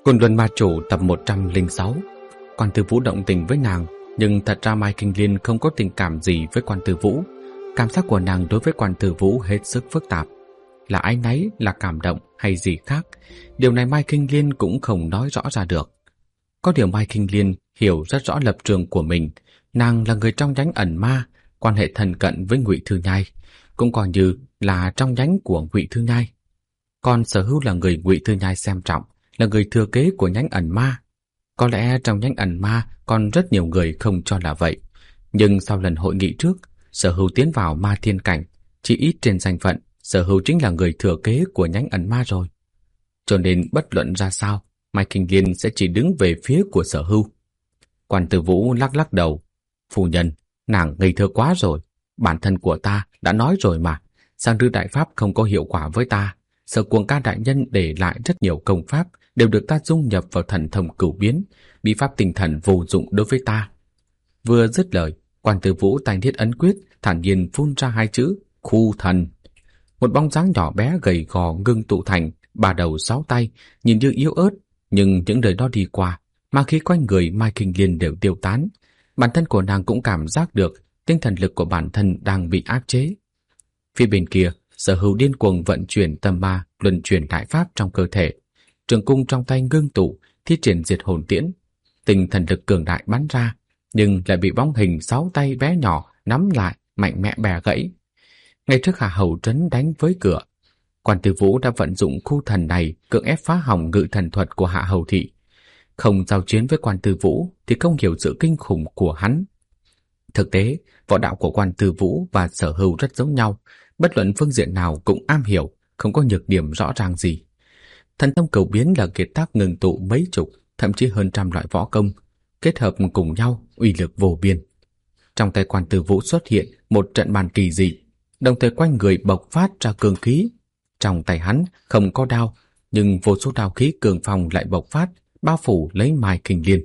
Côn Luân Ma Chủ tập 106. Quan Tư Vũ động tình với nàng, nhưng thật ra Mai Kinh Liên không có tình cảm gì với Quan Tư Vũ. Cảm giác của nàng đối với Quan Tư Vũ hết sức phức tạp, là áy náy, là cảm động hay gì khác. Điều này Mai Kinh Liên cũng không nói rõ ra được. Có điều Mai Kinh Liên hiểu rất rõ lập trường của mình. Nàng là người trong nhánh ẩn ma, quan hệ thân cận với Ngụy Thư Nhai, cũng coi như là trong nhánh của Ngụy Thư Nhai. Còn Sở Hưu là người Ngụy Thư Nhai xem trọng, là người thừa kế của nhánh ẩn ma. Có lẽ trong nhánh ẩn ma còn rất nhiều người không cho là vậy, nhưng sau lần hội nghị trước, Sở Hưu tiến vào ma thiên cảnh, chỉ ít trên danh phận, Sở Hưu chính là người thừa kế của nhánh ẩn ma rồi. Cho nên bất luận ra sao, Mai Kinh Liên sẽ chỉ đứng về phía của Sở Hưu. Quan Tư Vũ lắc lắc đầu. Phu nhân, nàng ngây thơ quá rồi. Bản thân của ta đã nói rồi mà, Sang Rư Đại Pháp không có hiệu quả với ta. Sở Cuồng Ca đại nhân để lại rất nhiều công pháp đều được ta dung nhập vào thần thông cửu biến, bí pháp tinh thần vô dụng đối với ta. Vừa dứt lời, Quan Tư Vũ tay niết ấn quyết, thản nhiên phun ra hai chữ khu thần. Một bóng dáng nhỏ bé gầy gò ngưng tụ thành ba đầu sáu tay, nhìn như yếu ớt, nhưng những đời đó đi qua, mà khi quanh người Mai Kinh Liên đều tiêu tán. Bản thân của nàng cũng cảm giác được tinh thần lực của bản thân đang bị áp chế. Phía bên kia, Sở Hưu điên cuồng vận chuyển tâm ma, luân chuyển đại pháp trong cơ thể. Trường cung trong tay ngưng tụ, thi triển diệt hồn tiễn. Tinh thần lực cường đại bắn ra, nhưng lại bị bóng hình sáu tay bé nhỏ nắm lại, mạnh mẽ bẻ gãy. Ngay trước Hạ Hầu Trấn đánh với cửa, Quan Tư Vũ đã vận dụng khu thần này cưỡng ép phá hỏng ngự thần thuật của Hạ Hầu Thị. Không giao chiến với Quan Tư Vũ thì không hiểu sự kinh khủng của hắn. Thực tế, võ đạo của Quan Tư Vũ và Sở Hưu rất giống nhau, bất luận phương diện nào cũng am hiểu, không có nhược điểm rõ ràng gì. Thần thông cầu biến là kiệt tác ngừng tụ mấy chục, thậm chí hơn trăm loại võ công, kết hợp cùng nhau, uy lực vô biên. Trong tay Quan Tư Vũ xuất hiện một trận bàn kỳ dị, đồng thời quanh người bộc phát ra cương khí. Trong tay hắn không có đao, nhưng vô số đao khí cường phong lại bộc phát, bao phủ lấy Mai Kinh Liên.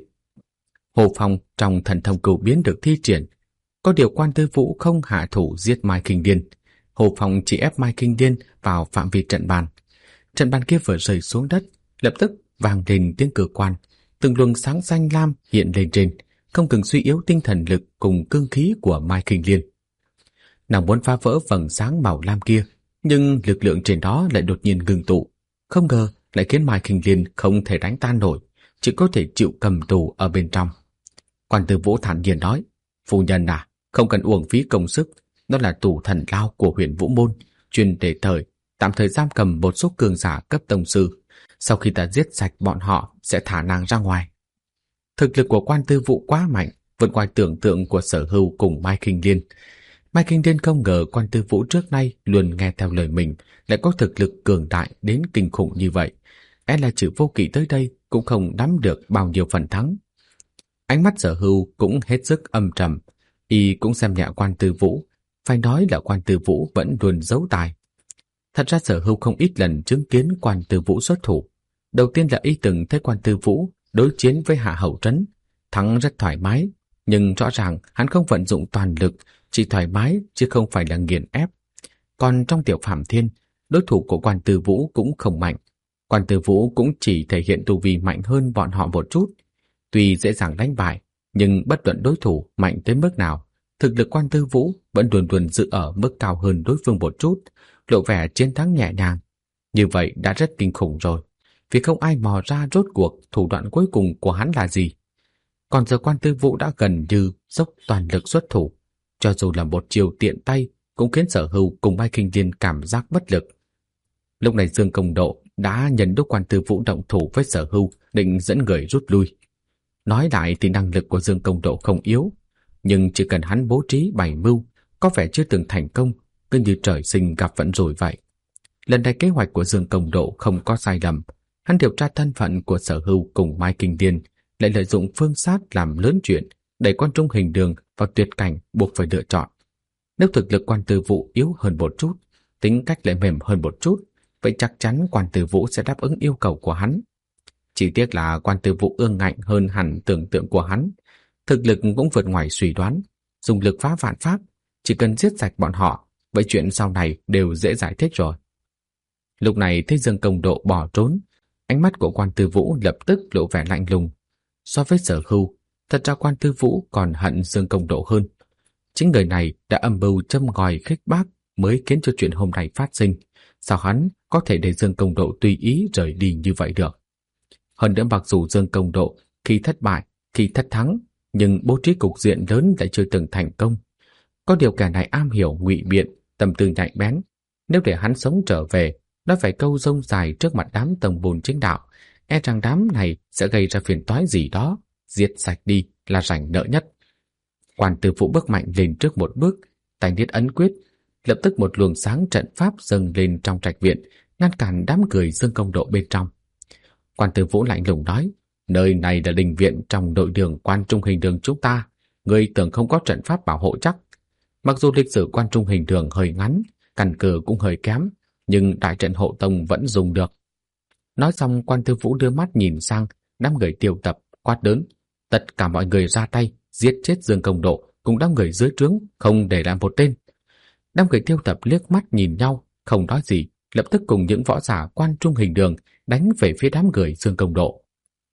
Hồ phong trong thần thông cửu biến được thi triển, có điều Quan Tư Vũ không hạ thủ giết Mai Kinh Liên. Hồ phong chỉ ép Mai Kinh Liên vào phạm vi trận bàn. Trận bàn kia vừa rơi xuống đất, lập tức vang lên tiếng cử quan, từng luồng sáng xanh lam hiện lên trên, không ngừng suy yếu tinh thần lực cùng cương khí của Mai Kinh Liên. Nàng muốn phá vỡ vầng sáng màu lam kia, nhưng lực lượng trên đó lại đột nhiên ngừng tụ, không ngờ lại khiến Mai Kinh Liên không thể đánh tan nổi, chỉ có thể chịu cầm tù ở bên trong. Quan Tư Vũ thản nhiên nói, phu nhân à, không cần uổng phí công sức, đó là tù thần lao của Huyền Vũ Môn, chuyên để tạm thời giam cầm một số cường giả cấp tông sư. Sau khi ta giết sạch bọn họ sẽ thả nàng ra ngoài. Thực lực của Quan Tư Vũ quá mạnh, vượt ngoài tưởng tượng của Sở Hưu cùng Mai Kinh Liên. Mai Kinh Liên không ngờ Quan Tư Vũ trước nay luôn nghe theo lời mình lại có thực lực cường đại đến kinh khủng như vậy. Là chữ Vô Kỵ tới đây cũng không nắm được bao nhiêu phần thắng. Ánh mắt Sở Hưu cũng hết sức âm trầm, y cũng xem nhẹ Quan Tư Vũ, phải nói là Quan Tư Vũ vẫn luôn giấu tài. Thật ra Sở Hưu không ít lần chứng kiến Quan Tư Vũ xuất thủ. Đầu tiên là y từng thấy Quan Tư Vũ đối chiến với Hạ Hầu Trấn, thắng rất thoải mái, nhưng rõ ràng hắn không vận dụng toàn lực, chỉ thoải mái chứ không phải là nghiền ép. Còn trong Tiểu Phạm Thiên, đối thủ của Quan Tư Vũ cũng không mạnh. Quan Tư Vũ cũng chỉ thể hiện tu vi mạnh hơn bọn họ một chút. Tuy dễ dàng đánh bại, nhưng bất luận đối thủ mạnh tới mức nào, thực lực Quan Tư Vũ vẫn luôn luôn giữ ở mức cao hơn đối phương một chút, lộ vẻ chiến thắng nhẹ nhàng. Như vậy đã rất kinh khủng rồi, vì không ai mò ra rốt cuộc thủ đoạn cuối cùng của hắn là gì. Còn giờ Quan Tư Vũ đã gần như dốc toàn lực xuất thủ, cho dù là một chiều tiện tay cũng khiến Sở Hưu cùng Mai Kinh Liên cảm giác bất lực. Lúc này Dương Công Độ đã nhận lúc Quan Tư Vũ động thủ với Sở Hưu, định dẫn người rút lui. Nói lại thì năng lực của Dương Công Độ không yếu, nhưng chỉ cần hắn bố trí bày mưu, có vẻ chưa từng thành công, cứ như trời sinh gặp vận rủi vậy. Lần này kế hoạch của Dương Công Độ không có sai lầm, hắn điều tra thân phận của Sở Hưu cùng Mai Kinh Liên, lại lợi dụng phương sát làm lớn chuyện, đẩy Quan Trung Hình Đường vào tuyệt cảnh buộc phải lựa chọn. Nếu thực lực Quan Tư Vũ yếu hơn một chút, tính cách lại mềm hơn một chút, vậy chắc chắn Quan Tư Vũ sẽ đáp ứng yêu cầu của hắn. Chỉ tiếc là Quan Tư Vũ ương ngạnh hơn hẳn tưởng tượng của hắn, thực lực cũng vượt ngoài suy đoán, dùng lực phá vạn pháp, chỉ cần giết sạch bọn họ, vậy chuyện sau này đều dễ giải thích rồi. Lúc này thấy Dương Công Độ bỏ trốn, Ánh mắt của Quan Tư Vũ lập tức lộ vẻ lạnh lùng. So với Sở Hưu, thật ra Quan Tư Vũ còn hận Dương Công Độ hơn. Chính người này đã âm mưu châm ngòi khích bác mới khiến cho chuyện hôm nay phát sinh. Sao hắn có thể để Dương Công Độ tùy ý rời đi như vậy được? Hơn nữa, mặc dù Dương Công Độ khi thất bại, khi thất thắng, nhưng bố trí cục diện lớn lại chưa từng thành công. Có điều kẻ này am hiểu ngụy biện, tâm tư nhạy bén. Nếu để hắn sống trở về, nói phải câu rông dài trước mặt đám tông bồn chính đạo, e rằng đám này sẽ gây ra phiền toái gì đó, giết sạch đi là rảnh nợ nhất. Quan Tư Vũ bước mạnh lên trước một bước, tay niết ấn quyết, lập tức một luồng sáng trận pháp dâng lên trong trạch viện, ngăn cản đám người Dương Công Độ bên trong. Quan Tư Vũ lạnh lùng nói, nơi này là đình viện trong nội đường Quan Trung Hình Đường chúng ta, ngươi tưởng không có trận pháp bảo hộ chắc? Mặc dù lịch sử Quan Trung Hình Đường hơi ngắn, căn cơ cũng hơi kém, nhưng đại trận hộ tông vẫn dùng được. Nói xong, Quan Tư Vũ đưa mắt nhìn sang đám người Tiêu Tập, quát lớn, tất cả mọi người ra tay, giết chết Dương Công Độ cùng đám người dưới trướng, không để lại một tên. Đám người Tiêu Tập liếc mắt nhìn nhau, không nói gì, lập tức cùng những võ giả Quan Trung Hình Đường đánh về phía đám người Dương Công Độ.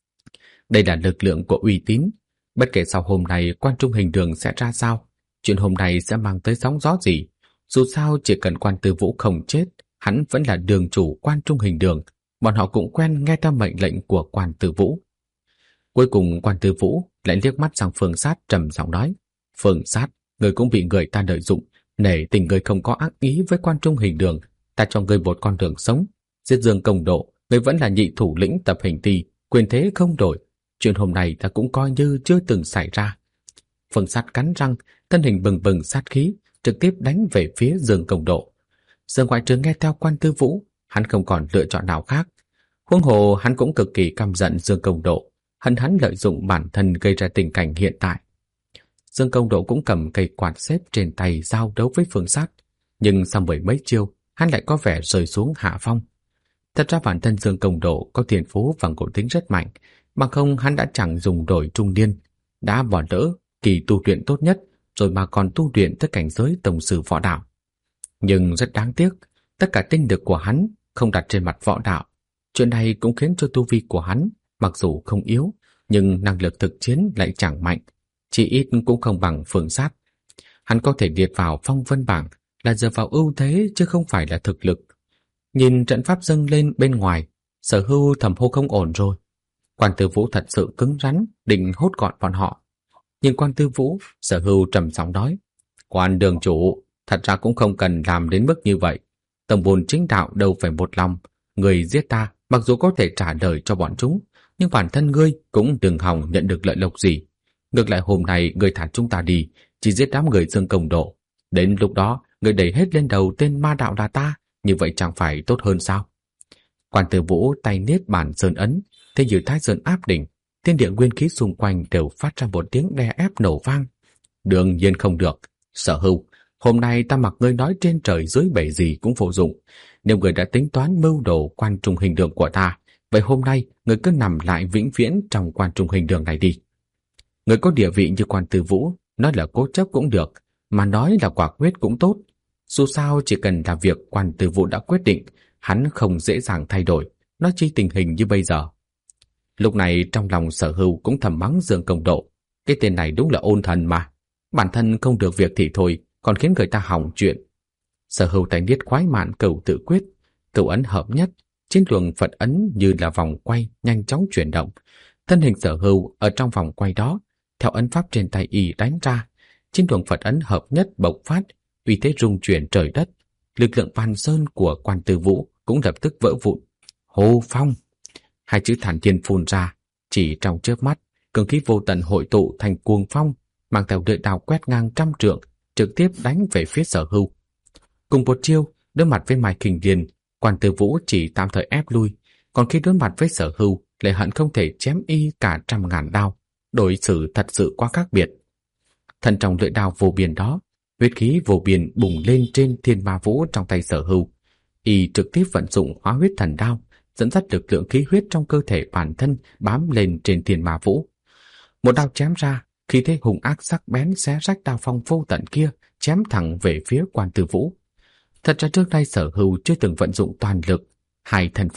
Đây là lực lượng của uy tín. Bất kể sau hôm nay Quan Trung Hình Đường sẽ ra sao, chuyện hôm nay sẽ mang tới sóng gió gì, dù sao chỉ cần Quan Tư Vũ không chết, hắn vẫn là đường chủ Quan Trung Hình Đường, bọn họ cũng quen nghe theo mệnh lệnh của Quan Tư Vũ. Cuối cùng Quan Tư Vũ lại liếc mắt sang Phương Sát trầm giọng nói, Phương Sát, người cũng bị người ta lợi dụng, nể tình người không có ác ý với Quan Trung Hình Đường, ta cho người một con đường sống. Giết Dương Công Độ, người vẫn là nhị thủ lĩnh Tập Hình Ti, quyền thế không đổi. Chuyện hôm nay ta cũng coi như chưa từng xảy ra. Phương Sát cắn răng, thân hình bừng bừng sát khí, trực tiếp đánh về phía Dương Công Độ. Dương ngoại trừ nghe theo Quan Tư Vũ, hắn không còn lựa chọn nào khác. Huống hồ hắn cũng cực kỳ căm giận Dương Công Độ, hận hắn lợi dụng bản thân gây ra tình cảnh hiện tại. Dương Công Độ cũng cầm cây quạt xếp trên tay giao đấu với Phương Sát, nhưng sau mười mấy chiêu, hắn lại có vẻ rơi xuống hạ phong. Thật ra bản thân Dương Công Độ có thiên phú và ngộ tính rất mạnh, bằng không hắn đã chẳng dùng đổi trung niên, đã bỏ lỡ kỳ tu luyện tốt nhất, rồi mà còn tu luyện tới cảnh giới tổng sư võ đạo. Nhưng rất đáng tiếc, tất cả tinh lực của hắn không đặt trên mặt võ đạo. Chuyện này cũng khiến cho tu vi của hắn, mặc dù không yếu, nhưng năng lực thực chiến lại chẳng mạnh, chỉ ít cũng không bằng Phương Sát. Hắn có thể liệt vào phong vân bảng là dựa vào ưu thế chứ không phải là thực lực. Nhìn trận pháp dâng lên bên ngoài, Sở Hưu thầm hô không ổn rồi. Quan Tư Vũ thật sự cứng rắn, định hốt gọn bọn họ. Nhìn Quan Tư Vũ, Sở Hưu trầm giọng nói, Quan đường chủ, thật ra cũng không cần làm đến mức như vậy. Tổng bồn chính đạo đâu phải một lòng. Người giết ta, mặc dù có thể trả lời cho bọn chúng, nhưng bản thân ngươi cũng đừng hòng nhận được lợi lộc gì. Ngược lại hôm nay ngươi thả chúng ta đi, chỉ giết đám người Dương Công Độ. Đến lúc đó, ngươi đẩy hết lên đầu tên ma đạo là ta, như vậy chẳng phải tốt hơn sao? Quan Tư Vũ tay niết bản sơn ấn, thế như Thái Sơn áp đỉnh, thiên địa nguyên khí xung quanh đều phát ra một tiếng đè ép nổ vang. Đương nhiên không được. Sở Hưu, hôm nay ta mặc ngươi nói trên trời dưới bể gì cũng vô dụng. Nếu ngươi đã tính toán mưu đồ Quan Trung Hình Đường của ta, vậy hôm nay ngươi cứ nằm lại vĩnh viễn trong Quan Trung Hình Đường này đi. Ngươi có địa vị như Quan Tư Vũ, nói là cố chấp cũng được, mà nói là quả quyết cũng tốt. Dù sao chỉ cần là việc Quan Tư Vũ đã quyết định, hắn không dễ dàng thay đổi, nói chi tình hình như bây giờ. Lúc này trong lòng Sở Hưu cũng thầm mắng Dương Công Độ, cái tên này đúng là ôn thần mà, bản thân không được việc thì thôi, còn khiến người ta hỏng chuyện. Sở Hưu tay niết khoái mạn cửu tự quyết, cửu ấn hợp nhất, trên luồng Phật ấn như là vòng quay nhanh chóng chuyển động. Thân hình Sở Hưu ở trong vòng quay đó, theo ấn pháp trên tay y đánh ra, trên luồng Phật ấn hợp nhất bộc phát, uy thế rung chuyển trời đất. Lực lượng Pan Sơn của Quan Tư Vũ cũng lập tức vỡ vụn. Hô phong! Hai chữ thản nhiên phun ra, chỉ trong chớp mắt, cường khí vô tận hội tụ thành cuồng phong, mang theo lưỡi đao quét ngang trăm trượng, trực tiếp đánh về phía Sở Hưu. Cùng một chiêu, đối mặt với Mai Kình Điền, Quan Tư Vũ chỉ tạm thời ép lui, còn khi đối mặt với Sở Hưu, lại hận không thể chém y cả trăm ngàn đao, đối xử thật sự quá khác biệt. Thân trong lưỡi đao vô biên đó, huyết khí vô biên bùng lên trên thiên ma vũ trong tay Sở Hưu. Y trực tiếp vận dụng hóa huyết thần đao, dẫn dắt lực lượng khí huyết trong cơ thể bản thân bám lên trên thiên ma vũ. Một đao chém ra, khí thế hùng ác sắc bén xé rách đao phong vô tận kia, chém thẳng về phía Quan Tư Vũ. Thật ra trước đây Sở Hưu chưa từng vận dụng toàn lực, hai thân phận,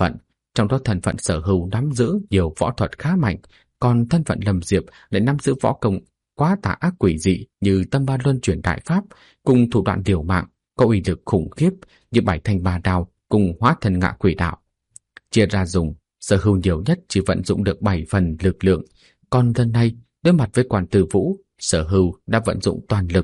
trong đó thân phận Sở Hưu nắm giữ nhiều võ thuật khá mạnh, còn thân phận Lâm Diệp lại nắm giữ võ công quá tà ác quỷ dị như Tâm Ba Luân chuyển đại pháp, cùng thủ đoạn liều mạng có uy lực khủng khiếp như Bảy Thanh Ba Đao cùng Hóa Thân Ngạ Quỷ Đạo. Chia ra dùng, Sở Hưu nhiều nhất chỉ vận dụng được 7 phần lực lượng, còn lần này đối mặt với Quan Tư Vũ, Sở Hưu đã vận dụng toàn lực.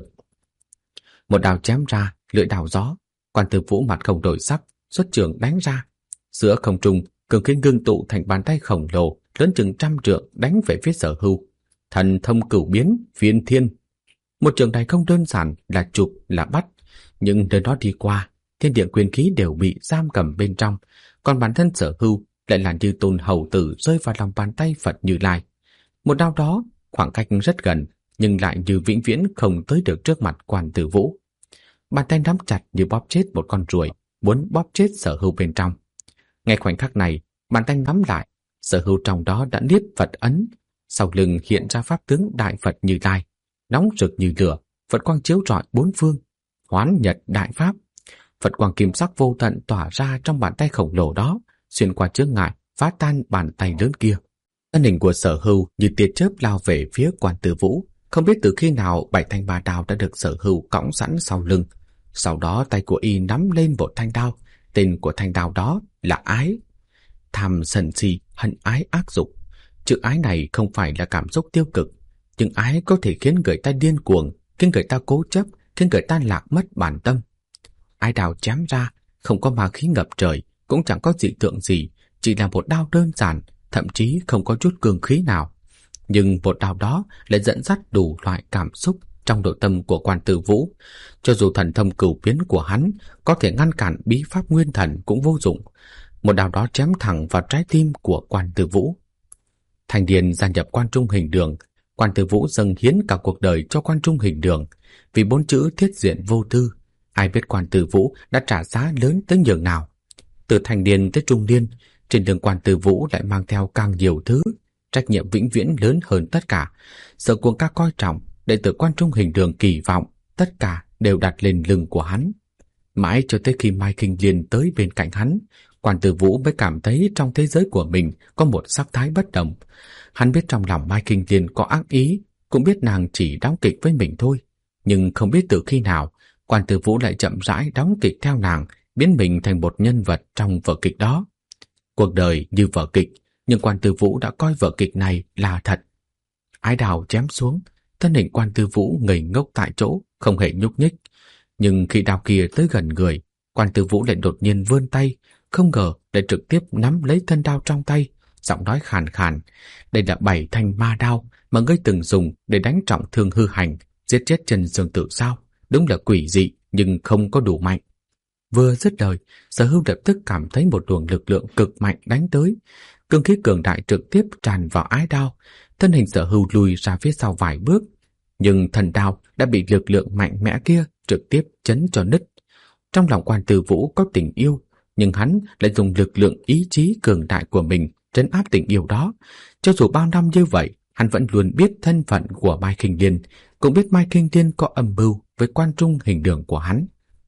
Một đao chém ra, lưỡi đao gió, Quan Tư Vũ mặt không đổi sắc, xuất trường đánh ra. Giữa không trung, cường khí ngưng tụ thành bàn tay khổng lồ lớn chừng 100 trượng đánh về phía Sở Hưu. Thần thông cửu biến, phiên thiên. Một trường này không đơn giản là chụp là bắt, nhưng nơi đó đi qua, thiên địa quyền khí đều bị giam cầm bên trong, còn bản thân Sở Hưu lại là như tôn hầu tử rơi vào lòng bàn tay Phật Như Lai. Một đao đó khoảng cách rất gần, nhưng lại như vĩnh viễn không tới được trước mặt Quan Tư Vũ. Bàn tay nắm chặt như bóp chết một con ruồi, muốn bóp chết Sở Hưu bên trong. Ngay khoảnh khắc này, bàn tay nắm lại, Sở Hưu trong đó đã niết Phật ấn, sau lưng hiện ra pháp tướng Đại Phật Như Lai, nóng rực như lửa, Phật quang chiếu rọi bốn phương, hoán nhật đại pháp. Phật quang kim sắc vô tận tỏa ra trong bàn tay khổng lồ đó, xuyên qua chướng ngại, phá tan bàn tay lớn kia. Thân hình của Sở Hưu như tia chớp lao về phía Quan Tư Vũ. Không biết từ khi nào 7 thanh ba đao đã được Sở Hưu cõng sẵn sau lưng. Sau đó tay của y nắm lên một thanh đao. Tên của thanh đao đó là ái. Tham sân si, hận ái ác dục. Chữ ái này không phải là cảm xúc tiêu cực, nhưng ái có thể khiến người ta điên cuồng, khiến người ta cố chấp, khiến người ta lạc mất bản tâm. Ái đao chém ra, không có ma khí ngập trời, cũng chẳng có dị tượng gì, chỉ là một đao đơn giản, thậm chí không có chút cường khí nào. Nhưng một đao đó lại dẫn dắt đủ loại cảm xúc trong nội tâm của Quan Tư Vũ. Cho dù thần thông cửu biến của hắn có thể ngăn cản bí pháp nguyên thần cũng vô dụng. Một đao đó chém thẳng vào trái tim của Quan Tư Vũ. Thành Điền gia nhập Quan Trung Hình Đường, Quan Tư Vũ dâng hiến cả cuộc đời cho Quan Trung Hình Đường. Vì 4 chữ thiết diện vô tư, ai biết Quan Tư Vũ đã trả giá lớn tới nhường nào. Từ thành niên tới trung niên, trên đường Quan Tư Vũ lại mang theo càng nhiều thứ, trách nhiệm vĩnh viễn lớn hơn tất cả. Sở Cuồng Ca coi trọng, đệ tử Quan Trung Hình Đường kỳ vọng, tất cả đều đặt lên lưng của hắn. Mãi cho tới khi Mai Kinh Liên tới bên cạnh hắn, Quan Tư Vũ mới cảm thấy trong thế giới của mình có một sắc thái bất đồng. Hắn biết trong lòng Mai Kinh Liên có ác ý, cũng biết nàng chỉ đóng kịch với mình thôi. Nhưng không biết từ khi nào, Quan Tư Vũ lại chậm rãi đóng kịch theo nàng, biến mình thành một nhân vật trong vở kịch đó. Cuộc đời như vở kịch, nhưng Quan Tư Vũ đã coi vở kịch này là thật. Ái đao chém xuống, thân hình Quan Tư Vũ ngây ngốc tại chỗ, không hề nhúc nhích. Nhưng khi đao kia tới gần người, Quan Tư Vũ lại đột nhiên vươn tay, không ngờ lại trực tiếp nắm lấy thân đao trong tay, giọng nói khàn khàn: "Đây là 7 thanh ma đao mà ngươi từng dùng để đánh trọng thương hư hành, giết chết Trần Dương Tử sao? Đúng là quỷ dị nhưng không có đủ mạnh." Vừa dứt lời, Sở Hưu lập tức cảm thấy một luồng lực lượng cực mạnh đánh tới, cương khí cường đại trực tiếp tràn vào ái đao. Thân hình Sở Hưu lùi ra phía sau vài bước, nhưng thần đao đã bị lực lượng mạnh mẽ kia trực tiếp chấn cho nứt. Trong lòng Quan Tư Vũ có tình yêu, nhưng hắn lại dùng lực lượng ý chí cường đại của mình trấn áp tình yêu đó. Cho dù bao năm như vậy, hắn vẫn luôn biết thân phận của Mai Kinh Liên, cũng biết Mai Kinh Liên có âm mưu với Quan Trung Hình Đường của hắn.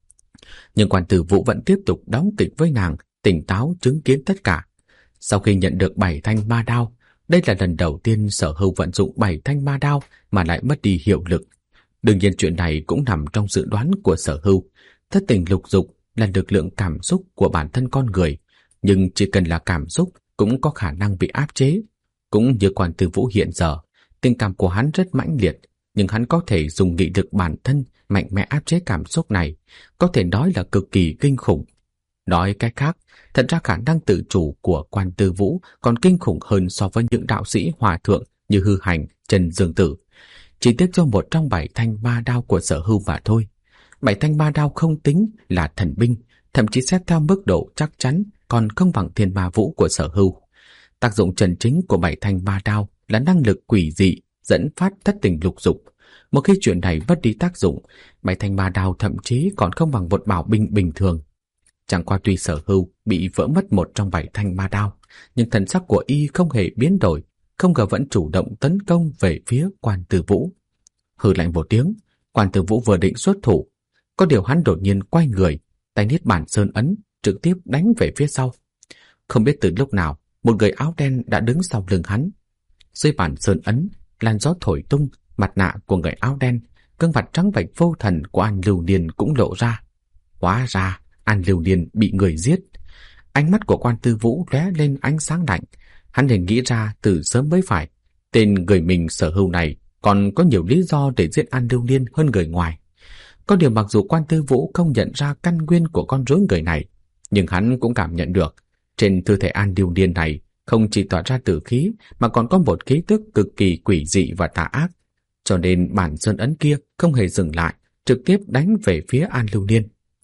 Nhưng Quan Tư Vũ vẫn tiếp tục đóng kịch với nàng, tỉnh táo chứng kiến tất cả. Sau khi nhận được 7 thanh ma đao, đây là lần đầu tiên Sở Hưu vận dụng 7 thanh ma đao mà lại mất đi hiệu lực. Đương nhiên chuyện này cũng nằm trong dự đoán của Sở Hưu. Thất tình lục dục là lực lượng cảm xúc của bản thân con người, nhưng chỉ cần là cảm xúc cũng có khả năng bị áp chế. Cũng như Quan Tư Vũ hiện giờ, tình cảm của hắn rất mãnh liệt, nhưng hắn có thể dùng nghị lực bản thân mạnh mẽ áp chế cảm xúc này, có thể nói là cực kỳ kinh khủng. Nói cách khác, thật ra khả năng tự chủ của Quan Tư Vũ còn kinh khủng hơn so với những đạo sĩ hòa thượng như Hư Hành, Trần Dương Tử. Chỉ tiếc cho một trong 7 thanh ma đao của Sở Hưu mà thôi. 7 thanh ma đao không tính là thần binh, thậm chí xét theo mức độ chắc chắn còn không bằng Thiên Ma Vũ của Sở Hưu. Tác dụng chân chính của 7 thanh ma đao là năng lực quỷ dị dẫn phát thất tình lục dục. Một khi chuyện này mất đi tác dụng, 7 thanh ma đao thậm chí còn không bằng một bảo binh bình thường. Chẳng qua tuy Sở Hưu bị vỡ mất một trong 7 thanh ma đao, nhưng thần sắc của y không hề biến đổi, không ngờ vẫn chủ động tấn công về phía Quan Tư Vũ. Hừ lạnh một tiếng, Quan Tư Vũ vừa định xuất thủ, có điều hắn đột nhiên quay người, tay niết bản sơn ấn trực tiếp đánh về phía sau. Không biết từ lúc nào, một người áo đen đã đứng sau lưng hắn. Dưới bàn sơn ấn, làn gió thổi tung, mặt nạ của người áo đen, gương mặt trắng bệch vô thần của An Lưu Niên cũng lộ ra. Hóa ra, An Lưu Niên bị người giết. Ánh mắt của Quan Tư Vũ lóe lên ánh sáng lạnh. Hắn liền nghĩ ra từ sớm mới phải, tên người mình sở hữu này còn có nhiều lý do để giết An Lưu Niên hơn người ngoài. Có điều mặc dù Quan Tư Vũ không nhận ra căn nguyên của con rối người này, nhưng hắn cũng cảm nhận được trên cơ thể An Lưu Niên này không chỉ tỏa ra tử khí mà còn có một khí tức cực kỳ quỷ dị và tà ác, cho nên bản sơn ấn kia không hề dừng lại, trực tiếp đánh về phía An Lưu Niên.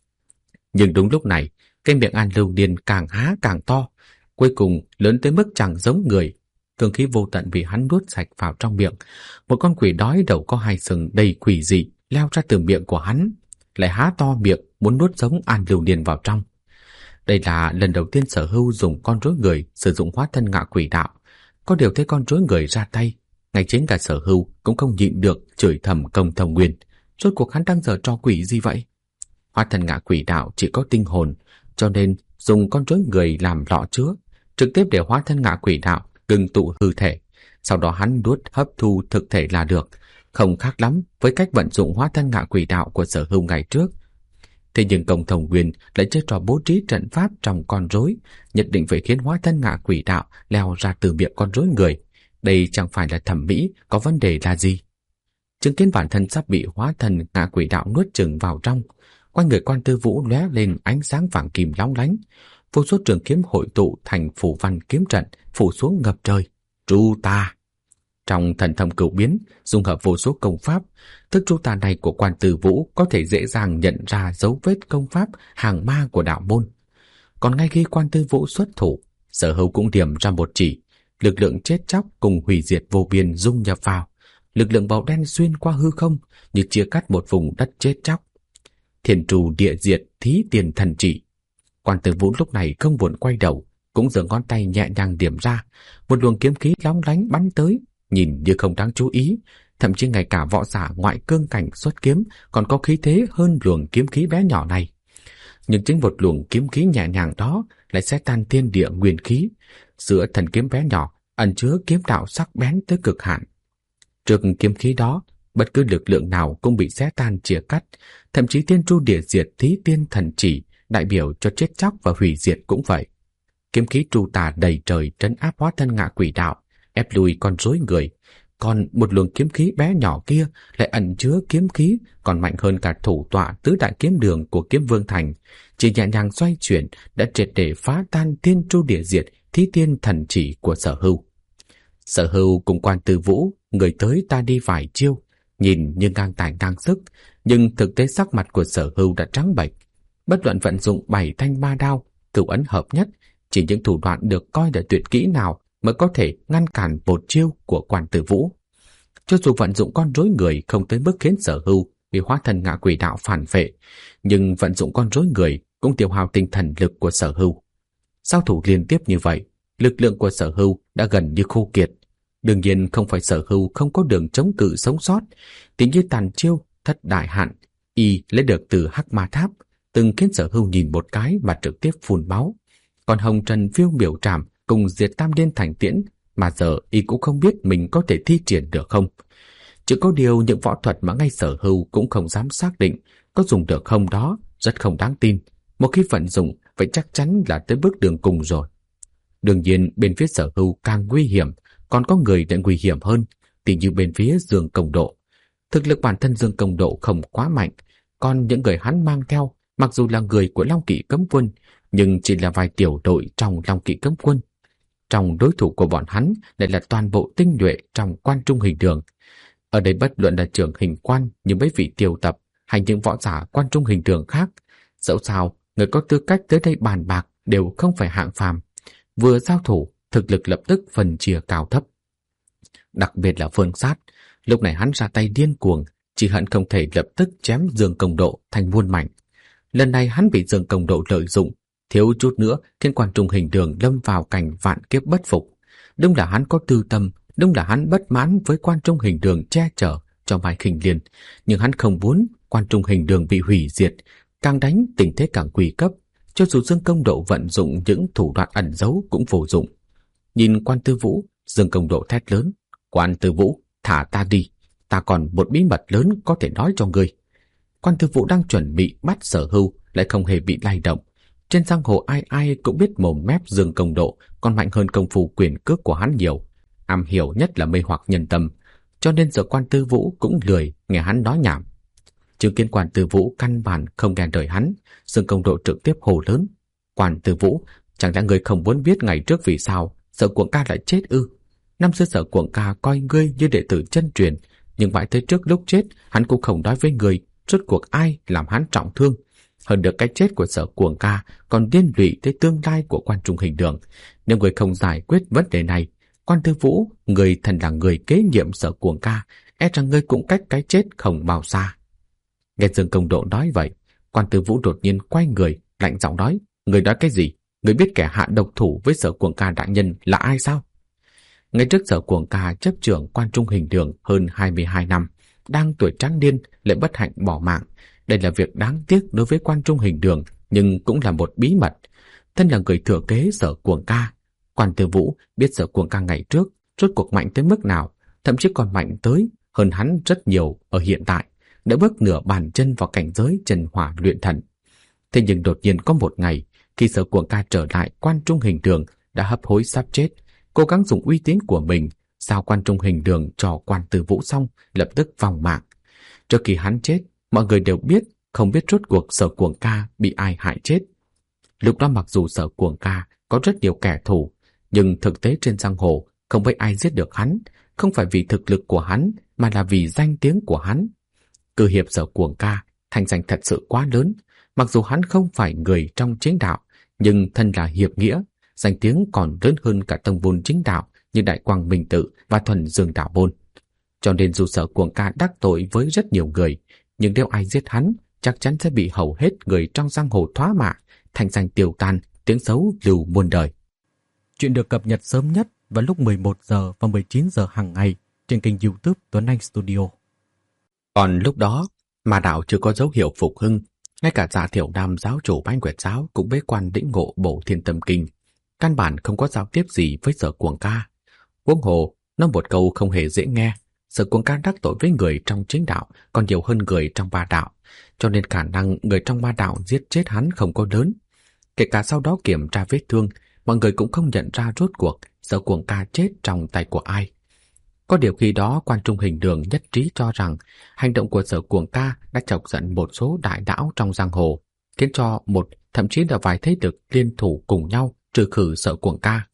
Nhưng đúng lúc này, cái miệng An Lưu Niên càng há càng to, cuối cùng lớn tới mức chẳng giống người. Cương khí vô tận bị hắn nuốt sạch vào trong miệng. Một con quỷ đói đầu có hai sừng đầy quỷ dị leo ra từ miệng của hắn, lại há to miệng muốn nuốt sống An Lưu Niên vào trong. Đây là lần đầu tiên Sở Hưu dùng con rối người sử dụng hóa thân ngạ quỷ đạo. Có điều thấy con rối người ra tay, ngay chính cả Sở Hưu cũng không nhịn được chửi thầm Công Thông Nguyên. Rốt cuộc hắn đang giở trò quỷ gì vậy? Hóa thân ngạ quỷ đạo chỉ có tinh hồn, cho nên dùng con rối người làm lọ chứa, trực tiếp để hóa thân ngạ quỷ đạo ngưng tụ hư thể, sau đó hắn nuốt hấp thu thực thể là được, không khác lắm với cách vận dụng hóa thân ngạ quỷ đạo của Sở Hưu ngày trước. Thế nhưng Công Thông Nguyên lại chơi trò bố trí trận pháp trong con rối, nhất định phải khiến hóa thân ngạ quỷ đạo leo ra từ miệng con rối người. Đây chẳng phải là thẩm mỹ, có vấn đề là gì? Chứng kiến bản thân sắp bị hóa thân ngạ quỷ đạo nuốt chửng vào trong, quanh người Quan Tư Vũ lóe lên ánh sáng vàng kim lóng lánh, vô số trường kiếm hội tụ thành phủ văn kiếm trận phủ xuống ngập trời. Tru ta! Trong thần thông cửu biến, dung hợp vô số công pháp, thức tru tà này của Quan Tư Vũ có thể dễ dàng nhận ra dấu vết công pháp hàng ma của đạo môn. Còn ngay khi Quan Tư Vũ xuất thủ, Sở Hưu cũng điểm ra một chỉ, lực lượng chết chóc cùng hủy diệt vô biên dung nhập vào, lực lượng màu đen xuyên qua hư không như chia cắt một vùng đất chết chóc. Thiên trù địa diệt thí tiền thần chỉ. Quan Tư Vũ lúc này không buồn quay đầu, cũng giơ ngón tay nhẹ nhàng điểm ra, một luồng kiếm khí lóng lánh bắn tới, nhìn như không đáng chú ý, thậm chí ngay cả võ giả ngoại cương cảnh xuất kiếm còn có khí thế hơn luồng kiếm khí bé nhỏ này. Nhưng chính một luồng kiếm khí nhẹ nhàng đó lại xé tan thiên địa nguyên khí, giữa thần kiếm bé nhỏ ẩn chứa kiếm đạo sắc bén tới cực hạn. Trước kiếm khí đó, bất cứ lực lượng nào cũng bị xé tan chia cắt, thậm chí thiên tru địa diệt thí tiên thần chỉ đại biểu cho chết chóc và hủy diệt cũng vậy. Kiếm khí tru tà đầy trời trấn áp hóa thân ngạ quỷ đạo, ép lùi con rối người. Còn một luồng kiếm khí bé nhỏ kia lại ẩn chứa kiếm khí còn mạnh hơn cả thủ tọa tứ đại kiếm đường của Kiếm Vương Thành, chỉ nhẹ nhàng xoay chuyển đã triệt để phá tan thiên tru địa diệt thí tiên thần chỉ của Sở Hưu. Sở Hưu cùng Quan Tư Vũ, người tới ta đi vài chiêu, nhìn như ngang tài ngang sức, nhưng thực tế sắc mặt của Sở Hưu đã trắng bệch. Bất luận vận dụng 7 thanh ma đao, cửu ấn hợp nhất, chỉ những thủ đoạn được coi là tuyệt kỹ nào mới có thể ngăn cản một chiêu của Quan Tư Vũ. Cho dù vận dụng con rối người không tới mức khiến Sở Hưu bị hóa thân ngạ quỷ đạo phản vệ, nhưng vận dụng con rối người cũng tiêu hao tinh thần lực của Sở Hưu. Giao thủ liên tiếp như vậy, lực lượng của Sở Hưu đã gần như khô kiệt. Đương nhiên không phải Sở Hưu không có đường chống cự sống sót, tính như tàn chiêu thất đại hạn y lấy được từ Hắc Ma Tháp, từng khiến Sở Hưu nhìn một cái mà trực tiếp phun máu. Còn Hồng Trần Phiêu Miểu Trảm cùng Diệt Tam Điên Thành Tiễn mà giờ y cũng không biết mình có thể thi triển được không. Chỉ có điều những võ thuật mà ngay Sở Hưu cũng không dám xác định có dùng được không đó rất không đáng tin. Một khi vận dụng vậy chắc chắn là tới bước đường cùng rồi. Đương nhiên bên phía Sở Hưu càng nguy hiểm, còn có người lại nguy hiểm hơn, tỉ như bên phía Dương Công Độ. Thực lực bản thân Dương Công Độ không quá mạnh, còn những người hắn mang theo mặc dù là người của Long Kỵ Cấm Quân, nhưng chỉ là vài tiểu đội trong Long Kỵ Cấm Quân. Trong đối thủ của bọn hắn lại là toàn bộ tinh nhuệ trong Quan Trung Hình Đường. Ở đây bất luận là trưởng hình quan như mấy vị tiêu tập hay những võ giả Quan Trung Hình Đường khác, dẫu sao người có tư cách tới đây bàn bạc đều không phải hạng phàm. Vừa giao thủ, thực lực lập tức phân chia cao thấp. Đặc biệt là Phương Sát, lúc này hắn ra tay điên cuồng, chỉ hận không thể lập tức chém Dương Công Độ thành muôn mảnh. Lần này hắn bị Dương Công Độ lợi dụng, thiếu chút nữa khiến Quan Trung Hình Đường lâm vào cảnh vạn kiếp bất phục. Đúng là hắn có tư tâm, đúng là hắn bất mãn với Quan Trung Hình Đường che chở cho Mai Khinh Liên, nhưng hắn không muốn Quan Trung Hình Đường bị hủy diệt, càng đánh tình thế càng nguy cấp, cho dù Dương Công Độ vận dụng những thủ đoạn ẩn giấu cũng vô dụng. Nhìn Quan Tư Vũ, Dương Công Độ thét lớn: Quan Tư Vũ, thả ta đi, ta còn một bí mật lớn có thể nói cho ngươi. Quan Tư Vũ đang chuẩn bị bắt Sở Hưu lại không hề bị lay động. Trên giang hồ ai ai cũng biết mồm mép Dương Công Độ còn mạnh hơn công phu quyền cước của hắn nhiều, am hiểu nhất là mê hoặc nhân tâm, cho nên giờ Quan Tư Vũ cũng lười nghe hắn nói nhảm. Chứng kiến Quan Tư Vũ căn bản không nghe lời hắn, Dương Công Độ trực tiếp hô lớn: Quan Tư Vũ, chẳng lẽ ngươi không muốn biết ngày trước vì sao Sở Cuồng Ca lại chết ư? Năm xưa Sở Cuồng Ca coi ngươi như đệ tử chân truyền, nhưng mãi tới trước lúc chết hắn cũng không nói với ngươi rốt cuộc ai làm hắn trọng thương. Hơn được cái chết của Sở Cuồng Ca còn liên lụy tới tương lai của Quan Trung Hình Đường. Nếu người không giải quyết vấn đề này, Quan Tư Vũ, người thần là người kế nhiệm Sở Cuồng Ca, e rằng ngươi cũng cách cái chết không bao xa. Nghe Dương Công Độ nói vậy, Quan Tư Vũ đột nhiên quay người, lạnh giọng nói: Người nói cái gì? Người biết kẻ hạ độc thủ với Sở Cuồng Ca đại nhân là ai sao? Ngay trước Sở Cuồng Ca chấp trưởng Quan Trung Hình Đường hơn 22 năm, đang tuổi tráng niên lại bất hạnh bỏ mạng. Đây là việc đáng tiếc đối với Quan Trung Hình Đường, nhưng cũng là một bí mật. Thân là người thừa kế Sở Cuồng Ca, Quan Tư Vũ biết Sở Cuồng Ca ngày trước rốt cuộc mạnh tới mức nào, thậm chí còn mạnh tới hơn hắn rất nhiều ở hiện tại, đã bước nửa bàn chân vào cảnh giới Trần Hỏa luyện thần. Thế nhưng đột nhiên có một ngày, khi Sở Cuồng Ca trở lại Quan Trung Hình Đường đã hấp hối sắp chết, cố gắng dùng uy tín của mình giao Quan Trung Hình Đường cho Quan Tư Vũ xong, lập tức vòng mạng. Trước khi hắn chết, mọi người đều biết, không biết rốt cuộc Sở Cuồng Ca bị ai hại chết. Lúc đó mặc dù Sở Cuồng Ca có rất nhiều kẻ thù, nhưng thực tế trên giang hồ không phải ai giết được hắn, không phải vì thực lực của hắn mà là vì danh tiếng của hắn. Cử hiệp Sở Cuồng Ca thành danh thật sự quá lớn, mặc dù hắn không phải người trong chính đạo, nhưng thân là hiệp nghĩa, danh tiếng còn lớn hơn cả tông môn chính đạo như Đại Quang Minh Tự và Thuần Dương Đạo Môn. Cho nên dù Sở Cuồng Ca đắc tội với rất nhiều người, nhưng nếu ai giết hắn, chắc chắn sẽ bị hầu hết người trong giang hồ thoá mạ, thành danh tiêu tan, tiếng xấu lưu muôn đời. Chuyện được cập nhật sớm nhất vào lúc 11 giờ và 19 giờ hàng ngày trên kênh YouTube Tuấn Anh Studio. Còn lúc đó, Ma đạo chưa có dấu hiệu phục hưng, ngay cả Dạ Thiểu Nam giáo chủ Bái Nguyệt giáo cũng bế quan lĩnh ngộ Bổ Thiên Tâm Kinh, căn bản không có giao tiếp gì với Sở Cuồng Ca. Huống hồ, nói một câu không hề dễ nghe, Sở Cuồng Ca đắc tội với người trong chính đạo còn nhiều hơn người trong Ma đạo, cho nên khả năng người trong Ma đạo giết chết hắn không có lớn. Kể cả sau đó kiểm tra vết thương, mọi người cũng không nhận ra rốt cuộc Sở Cuồng Ca chết trong tay của ai. Có điều khi đó Quan Trung Hình Đường nhất trí cho rằng hành động của Sở Cuồng Ca đã chọc giận một số đại lão trong giang hồ, khiến cho một thậm chí là vài thế lực liên thủ cùng nhau trừ khử Sở Cuồng Ca.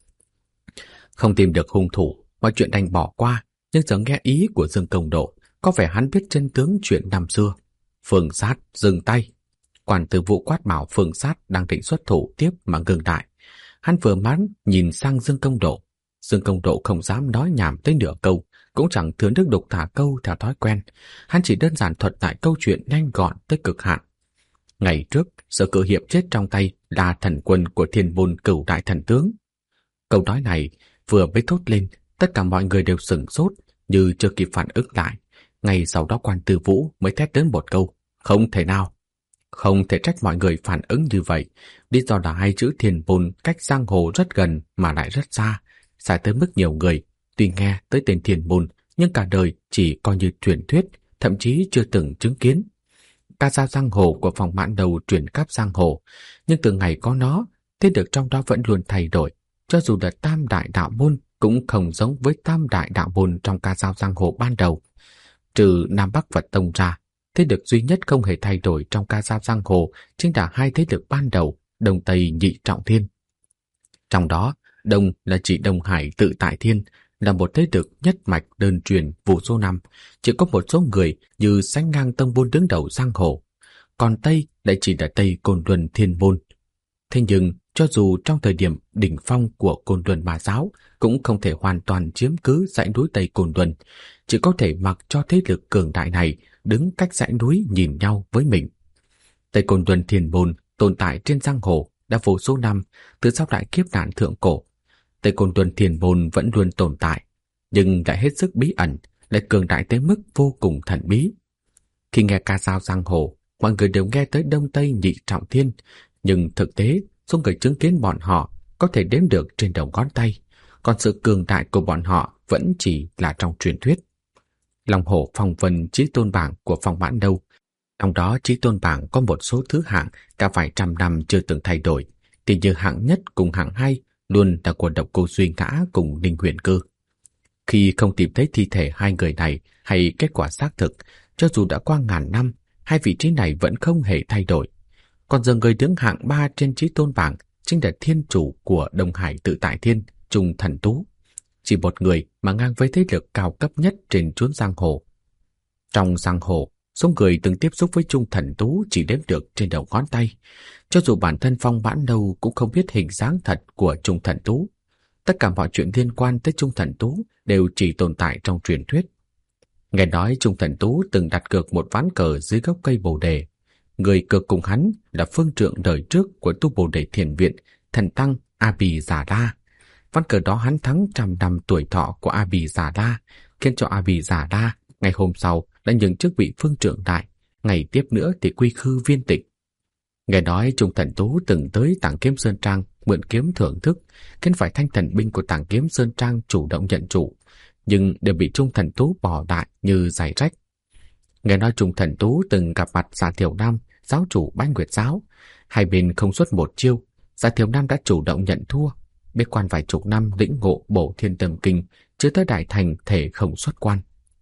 Không tìm được hung thủ, mọi chuyện đành bỏ qua, nhưng giờ nghe ý của Dương Công Độ, có vẻ hắn biết chân tướng chuyện năm xưa. Phương Sát dừng tay. Quan Tư Vũ quát bảo Phương Sát đang định xuất thủ tiếp mà ngừng lại. Hắn vừa mắng nhìn sang Dương Công Độ. Dương Công Độ không dám nói nhảm tới nửa câu, cũng chẳng thừa nước đục thả câu theo thói quen. Hắn chỉ đơn giản thuật lại câu chuyện nhanh gọn tới cực hạn. Ngày trước, Sở Cự Hiệp chết trong tay là thần quân của Thiên Môn Cửu Đại Thần Tướng. Câu nói này vừa mới thốt lên, tất cả mọi người đều sửng sốt như chưa kịp phản ứng lại. Ngay sau đó Quan Tư Vũ mới thét đến một câu: không thể nào. Không thể trách mọi người phản ứng như vậy. Lý do là hai chữ Thiên Môn cách giang hồ rất gần mà lại rất xa, xa tới mức nhiều người tuy nghe tới tên Thiên Môn nhưng cả đời chỉ coi như truyền thuyết, thậm chí chưa từng chứng kiến. Ca dao giang hồ của phòng mãn đầu truyền khắp giang hồ, nhưng từ ngày có nó, thế lực trong đó vẫn luôn thay đổi. Cho dù là Tam Đại Đạo Môn cũng không giống với Tam Đại Đạo Môn trong ca dao giang hồ ban đầu. Trừ Nam Bắc Phật Tông ra, thế lực duy nhất không hề thay đổi trong ca dao giang hồ chính là hai thế lực ban đầu, Đông Tây Nhị Trọng Thiên. Trong đó, Đông là chỉ Đông Hải Tự Tại Thiên, là một thế lực nhất mạch đơn truyền vô số năm, chỉ có một số người như sánh ngang tông môn đứng đầu giang hồ. Còn Tây lại chỉ là Tây Côn Luân Thiên Môn. Thế nhưng, cho dù trong thời điểm đỉnh phong của Côn Luân Ma giáo cũng không thể hoàn toàn chiếm cứ dãy núi Tây Côn Luân, chỉ có thể mặc cho thế lực cường đại này đứng cách dãy núi nhìn nhau với mình. Tây Côn Luân Thiên Môn tồn tại trên giang hồ đã vô số năm, từ sau đại kiếp nạn thượng cổ. Tây Côn Luân Thiên Môn vẫn luôn tồn tại, nhưng lại hết sức bí ẩn, lại cường đại tới mức vô cùng thần bí. Khi nghe ca dao giang hồ, mọi người đều nghe tới Đông Tây Nhị Trọng Thiên, Nhưng thực tế, số người chứng kiến bọn họ có thể đếm được trên đầu ngón tay, còn sự cường đại của bọn họ vẫn chỉ là trong truyền thuyết. Long hổ phong vân chí tôn bảng của Phong Mãn Lâu, trong đó chí tôn bảng có một số thứ hạng cả vài trăm năm chưa từng thay đổi, thì như hạng nhất cùng hạng hai luôn là của Độc Cô Duy Ngã cùng Ninh Huyền Cơ. Khi không tìm thấy thi thể hai người này hay kết quả xác thực, cho dù đã qua ngàn năm, hai vị trí này vẫn không hề thay đổi. Còn giờ người đứng hạng 3 trên chí tôn bảng chính là thiên chủ của Đông Hải Tự Tại Thiên, Trung Thần Tú. Chỉ một người mà ngang với thế lực cao cấp nhất trên chốn giang hồ. Trong giang hồ, số người từng tiếp xúc với Trung Thần Tú chỉ đếm được trên đầu ngón tay. Cho dù bản thân Phong Mãn Lâu cũng không biết hình dáng thật của Trung Thần Tú. Tất cả mọi chuyện liên quan tới Trung Thần Tú đều chỉ tồn tại trong truyền thuyết. Nghe nói Trung Thần Tú từng đặt cược một ván cờ dưới gốc cây bồ đề. Người cược cùng hắn là phương trượng đời trước của tu Bồ Đề Thiền Viện, thần tăng A Bì Già La. Ván cờ đó hắn thắng 100 năm tuổi thọ của A Bì Già La, khiến cho A Bì Già La ngày hôm sau đã nhường chức vị phương trượng đại, ngày tiếp nữa thì quy khư viên tịch. Nghe nói Trung Thần Tú từng tới Tảng Kiếm Sơn Trang mượn kiếm thưởng thức, khiến phải thanh thần binh của Tảng Kiếm Sơn Trang chủ động nhận chủ, nhưng đều bị Trung Thần Tú bỏ đại như giày rách. Nghe nói Trung Thần Tú từng gặp mặt Dạ Thiểu Nam, giáo chủ Bách Nguyệt Giáo. Hai bên không xuất một chiêu, Dạ Thiểu Nam đã chủ động nhận thua. Bế quan vài chục năm lĩnh ngộ Bổ Thiên Tâm Kinh, chưa tới đại thành thể không xuất quan.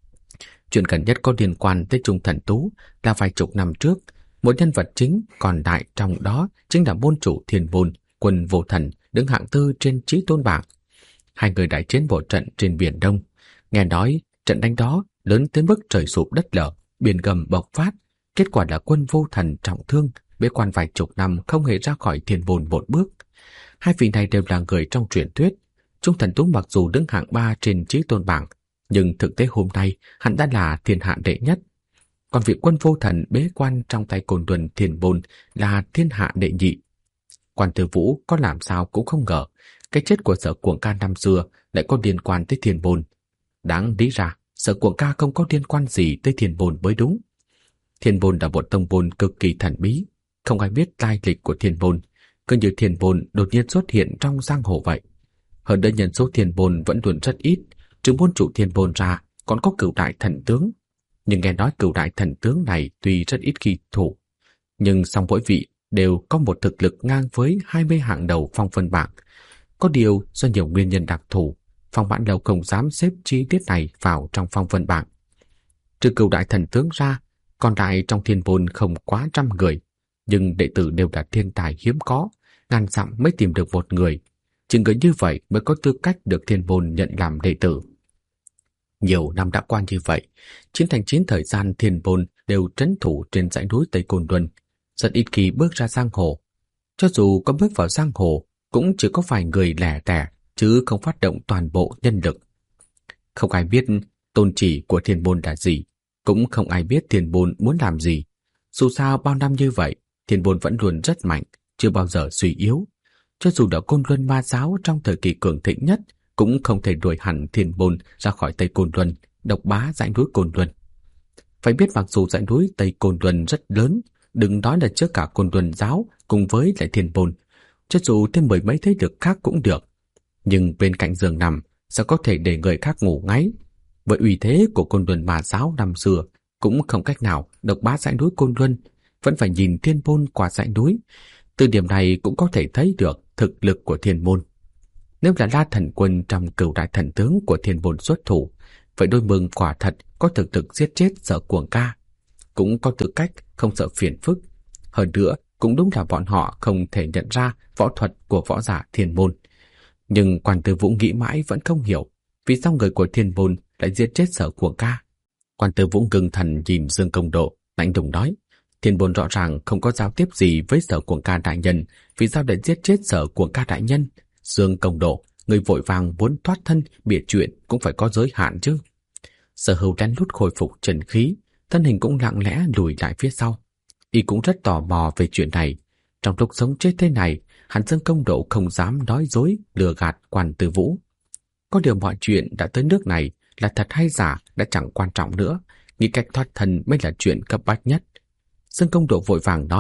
Chuyện gần nhất có liên quan tới Trung Thần Tú là vài chục năm trước, một nhân vật chính còn đại trong đó chính là môn chủ Thiên Môn, Quân Vô Thần, đứng hạng tư trên chí tôn bảng. Hai người đại chiến một trận trên Biển Đông. Nghe nói trận đánh đó lớn tới mức trời sụp đất lở, biển gầm bộc phát. Kết quả là Quân Vô Thần trọng thương, bế quan vài chục năm không hề ra khỏi Thiên Môn một bước. Hai vị này đều là người trong truyền thuyết. Trung Thần Tú mặc dù đứng hạng 3 trên chí tôn bảng, nhưng thực tế hôm nay hắn đã là thiên hạ đệ nhất. Còn vị Quân Vô Thần bế quan trong tay Côn Luân Thiên Môn là thiên hạ đệ nhị. Quan Tư Vũ có làm sao cũng không ngờ cái chết của Sở Cuồng Ca năm xưa lại có liên quan tới Thiên Môn. Đáng lý ra Sở Cuồng Ca không có liên quan gì tới Thiên Môn mới đúng. Thiên Môn là một tông môn cực kỳ thần bí, không ai biết lai lịch của Thiên Môn, cứ như Thiên Môn đột nhiên xuất hiện trong giang hồ vậy. Hơn nữa nhân số Thiên Môn vẫn luôn rất ít, trừ môn chủ Thiên Môn ra còn có Cửu Đại Thần Tướng. Nhưng nghe nói Cửu Đại Thần Tướng này tuy rất ít khi thủ, nhưng song mỗi vị đều có một thực lực ngang với 20 hạng đầu phong vân bảng. Có điều do nhiều nguyên nhân đặc thù, Phong Mãn Lâu không dám xếp chi tiết này vào trong phong vân bảng. Trừ Cửu Đại Thần Tướng ra, còn lại trong Thiên Môn không quá 100 người, nhưng đệ tử đều là thiên tài hiếm có, ngàn dặm mới tìm được một người. Chỉ người như vậy mới có tư cách được Thiên Môn nhận làm đệ tử. Nhiều năm đã qua như vậy, 9 thành 9 thời gian Thiên Môn đều trấn thủ trên dãy núi Tây Côn Luân, rất ít khi bước ra giang hồ. Cho dù có bước vào giang hồ, cũng chỉ có vài người lẻ tẻ, chứ không phát động toàn bộ nhân lực. Không ai biết tôn chỉ của Thiên Môn là gì, cũng không ai biết Thiên Môn muốn làm gì. Dù sao bao năm như vậy, Thiên Môn vẫn luôn rất mạnh, chưa bao giờ suy yếu. Cho dù là Côn Luân Ma Giáo trong thời kỳ cường thịnh nhất, cũng không thể đuổi hẳn Thiên Môn ra khỏi Tây Côn Luân, độc bá dãy núi Côn Luân. Phải biết mặc dù dãy núi Tây Côn Luân rất lớn, đừng nói là trước cả Côn Luân Giáo cùng với lại Thiên Môn, cho dù thêm mười mấy thế lực khác cũng được, nhưng bên cạnh giường nằm sao có thể để người khác ngủ ngáy. Với uy thế của Côn Luân Ma Giáo năm xưa, cũng không cách nào độc bá dãy núi Côn Luân, vẫn phải nhìn Thiên Môn qua dãy núi. Từ điểm này cũng có thể thấy được thực lực của Thiên Môn. Nếu là La Thần Quân trong Cửu Đại Thần Tướng của Thiên Môn xuất thủ, vậy Đôi Mừng quả thật có thực lực giết chết Sở Cuồng Ca, cũng có tư cách không sợ phiền phức. Hơn nữa, cũng đúng là bọn họ không thể nhận ra võ thuật của võ giả Thiên Môn. Nhưng Quan Tư Vũ nghĩ mãi vẫn không hiểu vì sao người của Thiên Môn lại giết chết Sở Cuồng Ca. Quan Tư Vũ ngưng thần nhìn Dương Công Độ, lạnh lùng nói: Thiên Môn rõ ràng không có giao tiếp gì với Sở Cuồng Ca đại nhân, vì sao lại giết chết Sở Cuồng Ca đại nhân? Dương Công Độ, người vội vàng muốn thoát thân bịa chuyện cũng phải có giới hạn chứ. Sở Hữu lén lút khôi phục trần khí, thân hình cũng lặng lẽ lùi lại phía sau. Y cũng rất tò mò về chuyện này. Trong lúc sống chết thế này, hắn Dương Công Độ không dám nói dối lừa gạt Quan Tư Vũ. Có điều mọi chuyện đã tới nước này, là thật hay giả đã chẳng quan trọng nữa, nghĩ cách thoát thân mới là chuyện cấp bách nhất. Dương Công Độ vội vàng nói: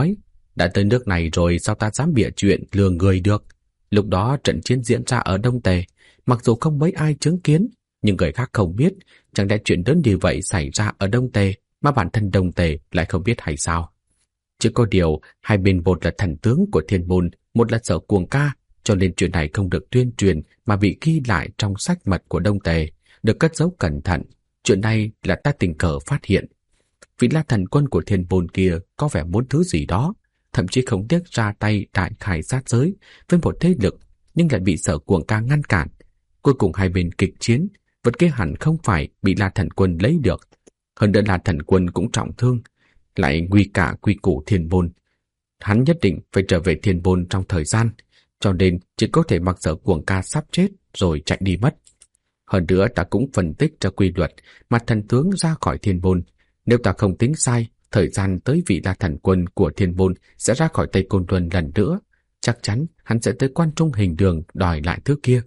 Đã tới nước này rồi sao ta dám bịa chuyện lừa người được? Lúc đó trận chiến diễn ra ở Đông Tề, mặc dù không mấy ai chứng kiến, nhưng người khác không biết, chẳng lẽ chuyện lớn như vậy xảy ra ở Đông Tề mà bản thân Đông Tề lại không biết hay sao? Chỉ có điều, hai bên một là thần tướng của Thiên Môn, một là Sở Cuồng Ca, cho nên chuyện này không được tuyên truyền mà bị ghi lại trong sách mật của Đông Tề, được cất giấu cẩn thận. Chuyện này là ta tình cờ phát hiện. Vị La Thần Quân của Thiên Môn kia có vẻ muốn thứ gì đó, thậm chí không tiếc ra tay đại khai sát giới với một thế lực, nhưng lại bị Sở Cuồng Ca ngăn cản. Cuối cùng hai bên kịch chiến, vật kia hẳn không phải bị La Thần Quân lấy được. Hơn nữa La Thần Quân cũng trọng thương, lại nguy cả quy củ Thiên Môn. Hắn nhất định phải trở về Thiên Môn trong thời gian, cho nên chỉ có thể mặc Sở Cuồng Ca sắp chết rồi chạy đi mất. Hơn nữa ta cũng phân tích ra quy luật mà thần tướng ra khỏi Thiên Môn. Nếu ta không tính sai, thời gian tới vị La Thần Quân của Thiên Môn sẽ ra khỏi Tây Côn Luân lần nữa. Chắc chắn hắn sẽ tới Quan Trung Hình Đường đòi lại thứ kia.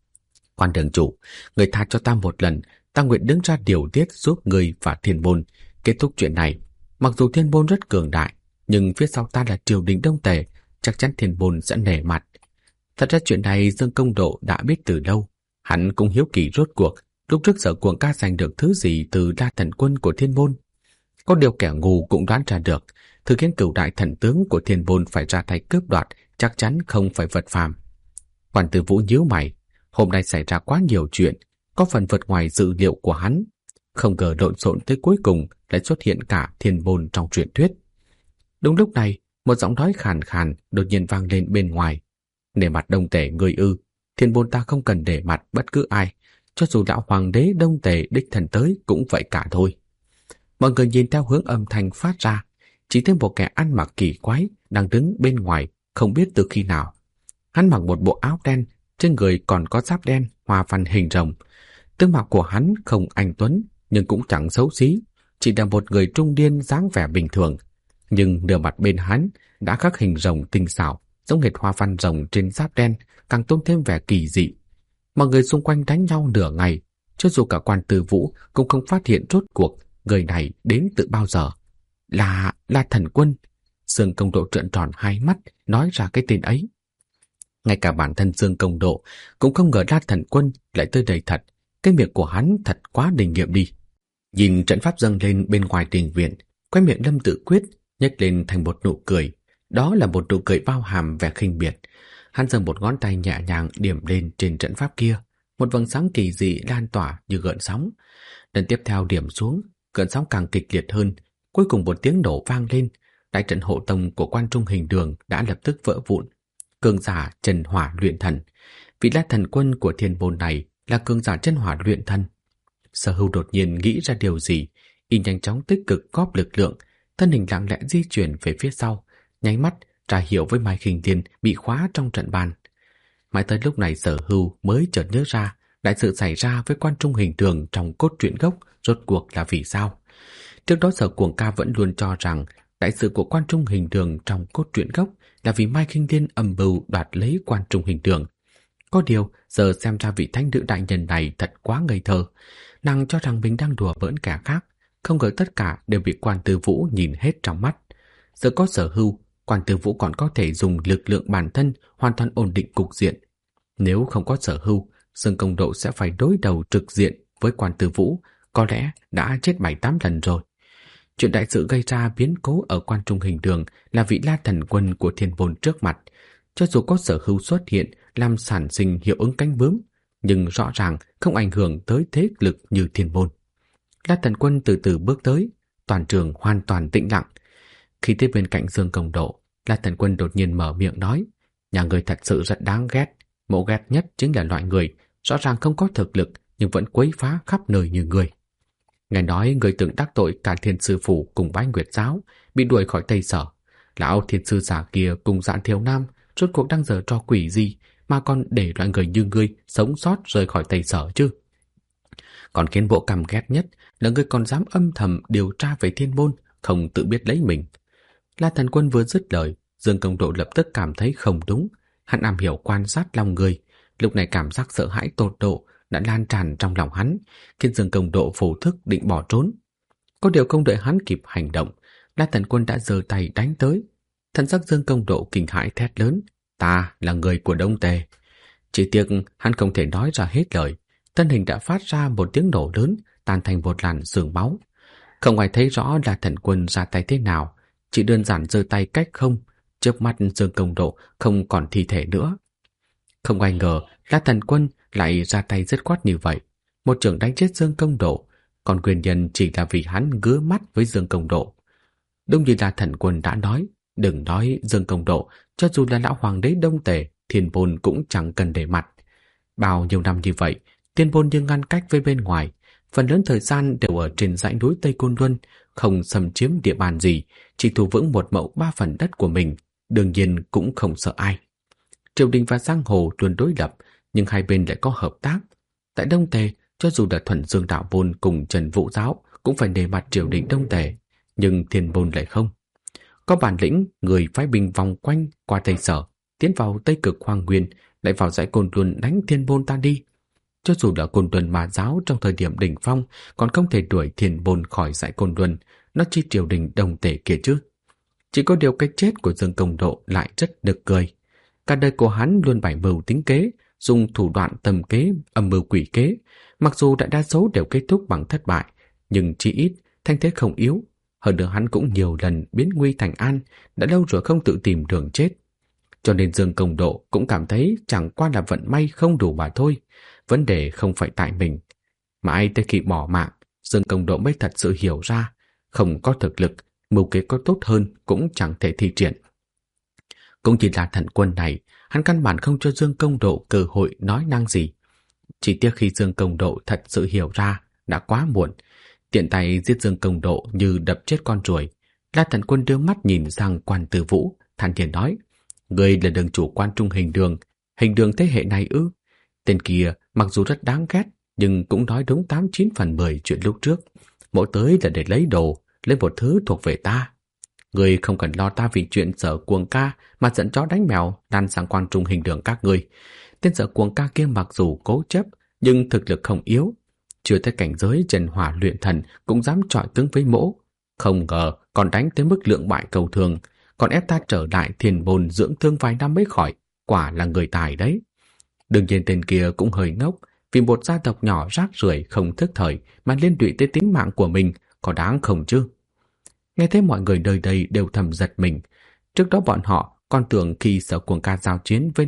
Quan đường chủ, người tha cho ta một lần, ta nguyện đứng ra điều tiết giúp người và Thiên Môn kết thúc chuyện này. Mặc dù Thiên Môn rất cường đại, nhưng phía sau ta là triều đình Đông Tề, chắc chắn Thiên Môn sẽ nể mặt. Thật ra chuyện này Dương Công Độ đã biết từ lâu. Hắn cũng hiếu kỳ rốt cuộc lúc trước Sở Cuồng Ca giành được thứ gì từ La Thần Quân của Thiên Môn. Có điều kẻ ngu cũng đoán ra được, thứ khiến cửu đại thần tướng của Thiên Môn phải ra tay cướp đoạt chắc chắn không phải vật phàm. Quan Tư Vũ nhíu mày, hôm nay xảy ra quá nhiều chuyện, có phần vượt ngoài dự liệu của hắn. Không ngờ lộn xộn tới cuối cùng lại xuất hiện cả Thiên Môn trong truyền thuyết. Đúng lúc này, một giọng nói khàn khàn đột nhiên vang lên bên ngoài. Nể mặt Đông Tề người ư? Thiên Môn ta không cần để mặt bất cứ ai, cho dù lão hoàng đế Đông Tề đích thân tới cũng vậy cả thôi. Mọi người nhìn theo hướng âm thanh phát ra, chỉ thấy một kẻ ăn mặc kỳ quái đang đứng bên ngoài, không biết từ khi nào. Hắn mặc một bộ áo đen, trên người còn có giáp đen hoa văn hình rồng. Tướng mạo của hắn không anh tuấn, nhưng cũng chẳng xấu xí, chỉ là một người trung niên dáng vẻ bình thường. Nhưng nửa mặt bên hắn đã khắc hình rồng tinh xảo, giống hệt hoa văn rồng trên giáp đen, càng tôn thêm vẻ kỳ dị. Mọi người xung quanh đánh nhau nửa ngày, cho dù cả Quan Tư Vũ cũng không phát hiện rốt cuộc người này đến từ bao giờ. Là Thần Quân. Dương Công Độ trợn tròn hai mắt, nói ra cái tên ấy. Ngay cả bản thân Dương Công Độ cũng không ngờ La Thần Quân lại tới đây thật. Cái miệng của hắn thật quá đình nghiệm đi. Nhìn trận pháp dâng lên bên ngoài đình viện, khóe miệng Lâm Tự Quyết nhếch lên thành một nụ cười. Đó là một nụ cười bao hàm vẻ khinh miệt. Hắn giơ một ngón tay nhẹ nhàng điểm lên trên trận pháp kia, một vầng sáng kỳ dị lan tỏa như gợn sóng. Lần tiếp theo điểm xuống, gợn sóng càng kịch liệt hơn, cuối cùng một tiếng nổ vang lên. Đại trận hộ tông của Quan Trung Hình Đường đã lập tức vỡ vụn. Cường giả chân hỏa luyện thần. Vị La Thần Quân của Thiên Môn này là cường giả chân hỏa luyện thần. Sở Hưu đột nhiên nghĩ ra điều gì, y nhanh chóng tích cực góp lực lượng, thân hình lặng lẽ di chuyển về phía sau, nháy mắt ra hiệu với Mai Khinh Thiên bị khóa trong trận bàn. Mãi tới lúc này Sở Hưu mới chợt nhớ ra đại sự xảy ra với Quan Trung Hình Đường trong cốt truyện gốc rốt cuộc là vì sao. Trước đó Sở Cuồng Ca vẫn luôn cho rằng đại sự của Quan Trung Hình Đường trong cốt truyện gốc là vì Mai Khinh Thiên âm mưu đoạt lấy Quan Trung Hình Đường. Có điều giờ xem ra vị thánh nữ đại nhân này thật quá ngây thơ. Nàng cho rằng mình đang đùa bỡn kẻ khác, không ngờ tất cả đều bị Quan Tư Vũ nhìn hết trong mắt. Giờ có Sở Hưu, Quan Tư Vũ còn có thể dùng lực lượng bản thân hoàn toàn ổn định cục diện. Nếu không có Sở Hưu, Dương Công Độ sẽ phải đối đầu trực diện với Quan Tư Vũ, có lẽ đã chết 7-8 lần rồi. Chuyện đại sự gây ra biến cố ở Quan Trung Hình Đường là vị La Thần Quân của Thiên Môn trước mặt. Cho dù có Sở Hưu xuất hiện làm sản sinh hiệu ứng cánh bướm, nhưng rõ ràng không ảnh hưởng tới thế lực như Thiên Môn. La Thần Quân từ từ bước tới, toàn trường hoàn toàn tĩnh lặng. Khi tới bên cạnh Dương Công Độ, La Thần Quân đột nhiên mở miệng nói: nhà người thật sự rất đáng ghét. Mộ ghét nhất chính là loại người rõ ràng không có thực lực nhưng vẫn quấy phá khắp nơi như người. Nghe nói người từng đắc tội cả Thiên Sư Phủ cùng Bái Nguyệt Giáo, bị đuổi khỏi Tây Sở. Lão Thiên Sư giả kia cùng Dạn Thiều Nam rốt cuộc đang giở trò quỷ gì mà còn để loại người như ngươi sống sót rời khỏi Tây Sở chứ? Còn khiến bộ căm ghét nhất là ngươi còn dám âm thầm điều tra về Thiên Môn, không tự biết lấy mình. La Thần Quân vừa dứt lời, Dương Công Độ lập tức cảm thấy không đúng. Hắn am hiểu quan sát lòng người, lúc này cảm giác sợ hãi tột độ đã lan tràn trong lòng hắn, khiến Dương Công Độ vô thức định bỏ trốn. Có điều không đợi hắn kịp hành động, La Thần Quân đã giơ tay đánh tới. Thần sắc Dương Công Độ kinh hãi thét lớn: "Ta là người của Đông Tề!" Chỉ tiếc hắn không thể nói ra hết lời, thân hình đã phát ra một tiếng nổ lớn, tan thành một làn sương máu. Không ai thấy rõ là Thần Quân ra tay thế nào, chỉ đơn giản giơ tay cách không, trước mắt Dương Công Độ không còn thi thể nữa. Không ai ngờ là Thần Quân lại ra tay dứt khoát như vậy, một chưởng đánh chết Dương Công Độ, còn nguyên nhân chỉ là vì hắn ngứa mắt với Dương Công Độ. Đúng như là Thần Quân đã nói, đừng nói Dương Công Độ, cho dù là lão hoàng đế Đông Tề, Thiên Bôn cũng chẳng cần để mặt. Bao nhiêu năm như vậy, Thiên Bôn như ngăn cách với bên ngoài, phần lớn thời gian đều ở trên dãy núi Tây Côn Luân, không xâm chiếm địa bàn gì, chỉ thủ vững 1/3 đất của mình, đương nhiên cũng không sợ ai. Triều đình và giang hồ luôn đối lập, nhưng hai bên lại có hợp tác. Tại Đông Tề, cho dù là Thuần Dương Đạo Môn cùng Trần Vũ Giáo cũng phải nể mặt triều đình Đông Tề, nhưng Thiên Bôn lại không. Có bản lĩnh, người phái binh vòng quanh qua Tây Sở, tiến vào Tây Cực Hoang Nguyên, lại vào dãy Côn Luân đánh Thiên Bôn ta đi. Cho dù là Côn Luân Ma Giáo trong thời điểm đỉnh phong còn không thể đuổi Thiên Bôn khỏi dãy Côn Luân, nó chi triều đình Đông Tề kia chứ. Chỉ có điều cái chết của Dương Công Độ lại rất nực cười. Cả đời của hắn luôn bày mưu tính kế, dùng thủ đoạn tầm kế, âm mưu quỷ kế. Mặc dù đại đa số đều kết thúc bằng thất bại, nhưng chỉ ít thanh thế không yếu. Hơn nữa hắn cũng nhiều lần biến nguy thành an, đã lâu rồi không tự tìm đường chết. Cho nên Dương Công Độ cũng cảm thấy chẳng qua là vận may không đủ mà thôi. Vấn đề không phải tại mình. Mãi tới khi bỏ mạng, Dương Công Độ mới thật sự hiểu ra, không có thực lực, mưu kế có tốt hơn cũng chẳng thể thi triển. Cũng chỉ là Thần Quân này, hắn căn bản không cho Dương Công Độ cơ hội nói năng gì. Chỉ tiếc khi Dương Công Độ thật sự hiểu ra, đã quá muộn. Tiện tay giết Dương Công Độ như đập chết con ruồi. La Thần Quân đưa mắt nhìn sang Quan Tư Vũ, thản nhiên nói: "Ngươi là đường chủ Quan Trung hình đường thế hệ này ư?" Tên kia mặc dù rất đáng ghét, nhưng cũng nói đúng 89/10 chuyện lúc trước. Mỗi tới là để lấy đồ, lấy một thứ thuộc về ta. Ngươi không cần lo ta vì chuyện Sở Cuồng Ca mà dẫn chó đánh mèo lan sang Quan Trung hình đường các ngươi. Tên Sở Cuồng Ca kia mặc dù cố chấp, nhưng thực lực không yếu. Chưa tới cảnh giới Trần Hỏa luyện thần cũng dám chọi tướng với mỗ. Không ngờ còn đánh tới mức lượng bại cầu thường, còn ép ta trở lại Thiên Bôn dưỡng thương vài năm mới khỏi, quả là người tài đấy. Đương nhiên tên kia cũng hơi ngốc, vì một gia tộc nhỏ rác rưởi không thức thời mà liên lụy tới tính mạng của mình, có đáng không chứ?" Nghe thấy mọi người nơi đây đều thầm giật mình. Trước đó bọn họ còn tưởng khi Sở Cuồng Ca giao chiến với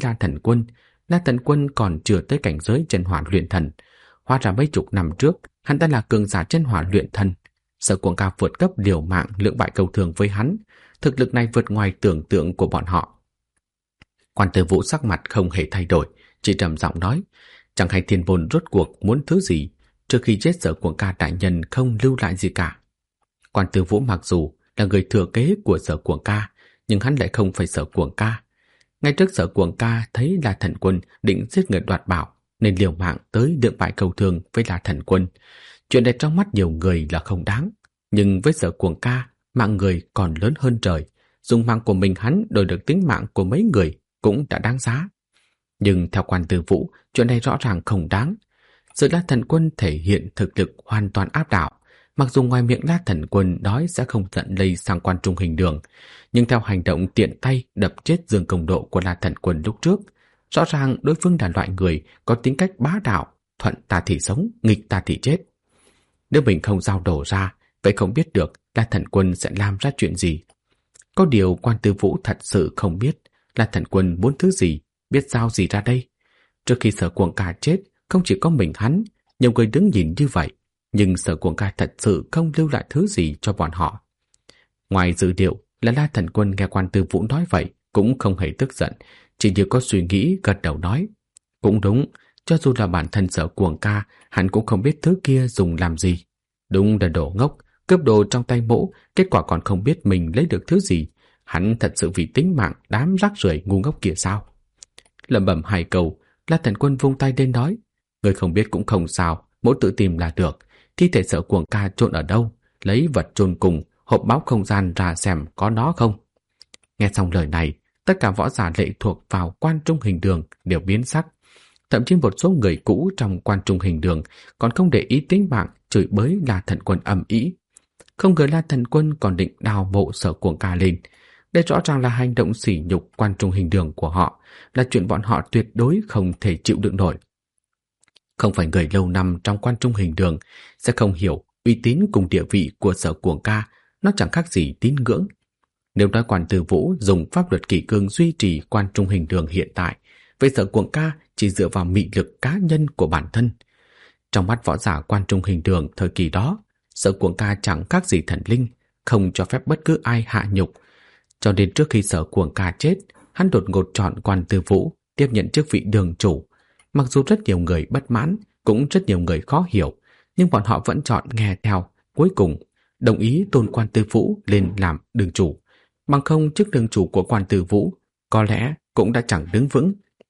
La Thần Quân còn chưa tới cảnh giới Chân Hỏa luyện thần. Hóa ra mấy chục năm trước, hắn ta là cường giả Chân Hỏa luyện thần. Sở Cuồng Ca vượt cấp liều mạng lượng bại cầu thường với hắn, thực lực này vượt ngoài tưởng tượng của bọn họ. Quan Tư Vũ sắc mặt không hề thay đổi, chỉ trầm giọng nói: "Chẳng hay Thiên Bôn rốt cuộc muốn thứ gì, trước khi chết Sở Cuồng Ca đại nhân không lưu lại gì cả." Quan Tư Vũ mặc dù là người thừa kế của Sở Cuồng Ca, nhưng hắn lại không phải Sở Cuồng Ca. Ngay trước Sở Cuồng Ca thấy La Thần Quân định giết người đoạt bảo, nên liều mạng tới lượng bại cầu thường với La Thần Quân. Chuyện này trong mắt nhiều người là không đáng, nhưng với Sở Cuồng Ca, mạng người còn lớn hơn trời. Dùng mạng của mình hắn đổi được tính mạng của mấy người cũng đã đáng giá. Nhưng theo Quan Tư Vũ, chuyện này rõ ràng không đáng. Sự La Thần Quân thể hiện thực lực hoàn toàn áp đảo. Mặc dù ngoài miệng La Thần Quân nói sẽ không giận lây sang Quan Trung hình đường, nhưng theo hành động tiện tay đập chết Dương Công Độ của La Thần Quân lúc trước, rõ ràng đối phương là loại người có tính cách bá đạo, thuận ta thì sống, nghịch ta thì chết. Nếu mình không giao đổ ra, vậy không biết được La Thần Quân sẽ làm ra chuyện gì. Có điều Quan Tư Vũ thật sự không biết La Thần Quân muốn thứ gì, biết giao gì ra đây. Trước khi Sở Cuồng Ca chết, không chỉ có mình hắn, nhiều người đứng nhìn như vậy, nhưng Sở Cuồng Ca thật sự không lưu lại thứ gì cho bọn họ. Ngoài dự liệu là La Thần Quân nghe Quan Tư Vũ nói vậy cũng không hề tức giận, chỉ như có suy nghĩ gật đầu nói: "Cũng đúng, cho dù là bản thân Sở Cuồng Ca, hắn cũng không biết thứ kia dùng làm gì. Đúng là đồ ngốc, cướp đồ trong tay mỗ, kết quả còn không biết mình lấy được thứ gì. Hắn thật sự vì tính mạng đám rác rưởi ngu ngốc kia sao?" Lẩm bẩm hai câu, La Thần Quân vung tay lên nói: "Người không biết cũng không sao, mỗ tự tìm là được. Thi thể Sở Cuồng Ca chôn ở đâu, lấy vật chôn cùng, hộp báo không gian ra xem có nó không." Nghe xong lời này, tất cả võ giả lệ thuộc vào Quan Trung hình đường đều biến sắc. Thậm chí một số người cũ trong Quan Trung hình đường còn không để ý tính mạng, chửi bới La Thần Quân ầm ĩ. Không ngờ La Thần Quân còn định đào mộ Sở Cuồng Ca lên. Đây rõ ràng là hành động sỉ nhục Quan Trung Hình Đường của họ, là chuyện bọn họ tuyệt đối không thể chịu đựng nổi. Không phải người lâu năm trong Quan Trung Hình Đường sẽ không hiểu uy tín cùng địa vị của Sở Cuồng Ca, nó chẳng khác gì tín ngưỡng. Nếu nói Quan Tư Vũ dùng pháp luật kỷ cương duy trì Quan Trung Hình Đường hiện tại, vậy Sở Cuồng Ca chỉ dựa vào mị lực cá nhân của bản thân. Trong mắt võ giả Quan Trung Hình Đường thời kỳ đó, Sở Cuồng Ca chẳng khác gì thần linh, không cho phép bất cứ ai hạ nhục. Cho nên trước khi Sở Cuồng Ca chết, hắn đột ngột chọn Quan Tư Vũ tiếp nhận chức vị đường chủ. Mặc dù rất nhiều người bất mãn, cũng rất nhiều người khó hiểu, nhưng bọn họ vẫn chọn nghe theo, cuối cùng đồng ý tôn Quan Tư Vũ lên làm đường chủ. Bằng không chức đường chủ của Quan Tư Vũ có lẽ cũng đã chẳng đứng vững.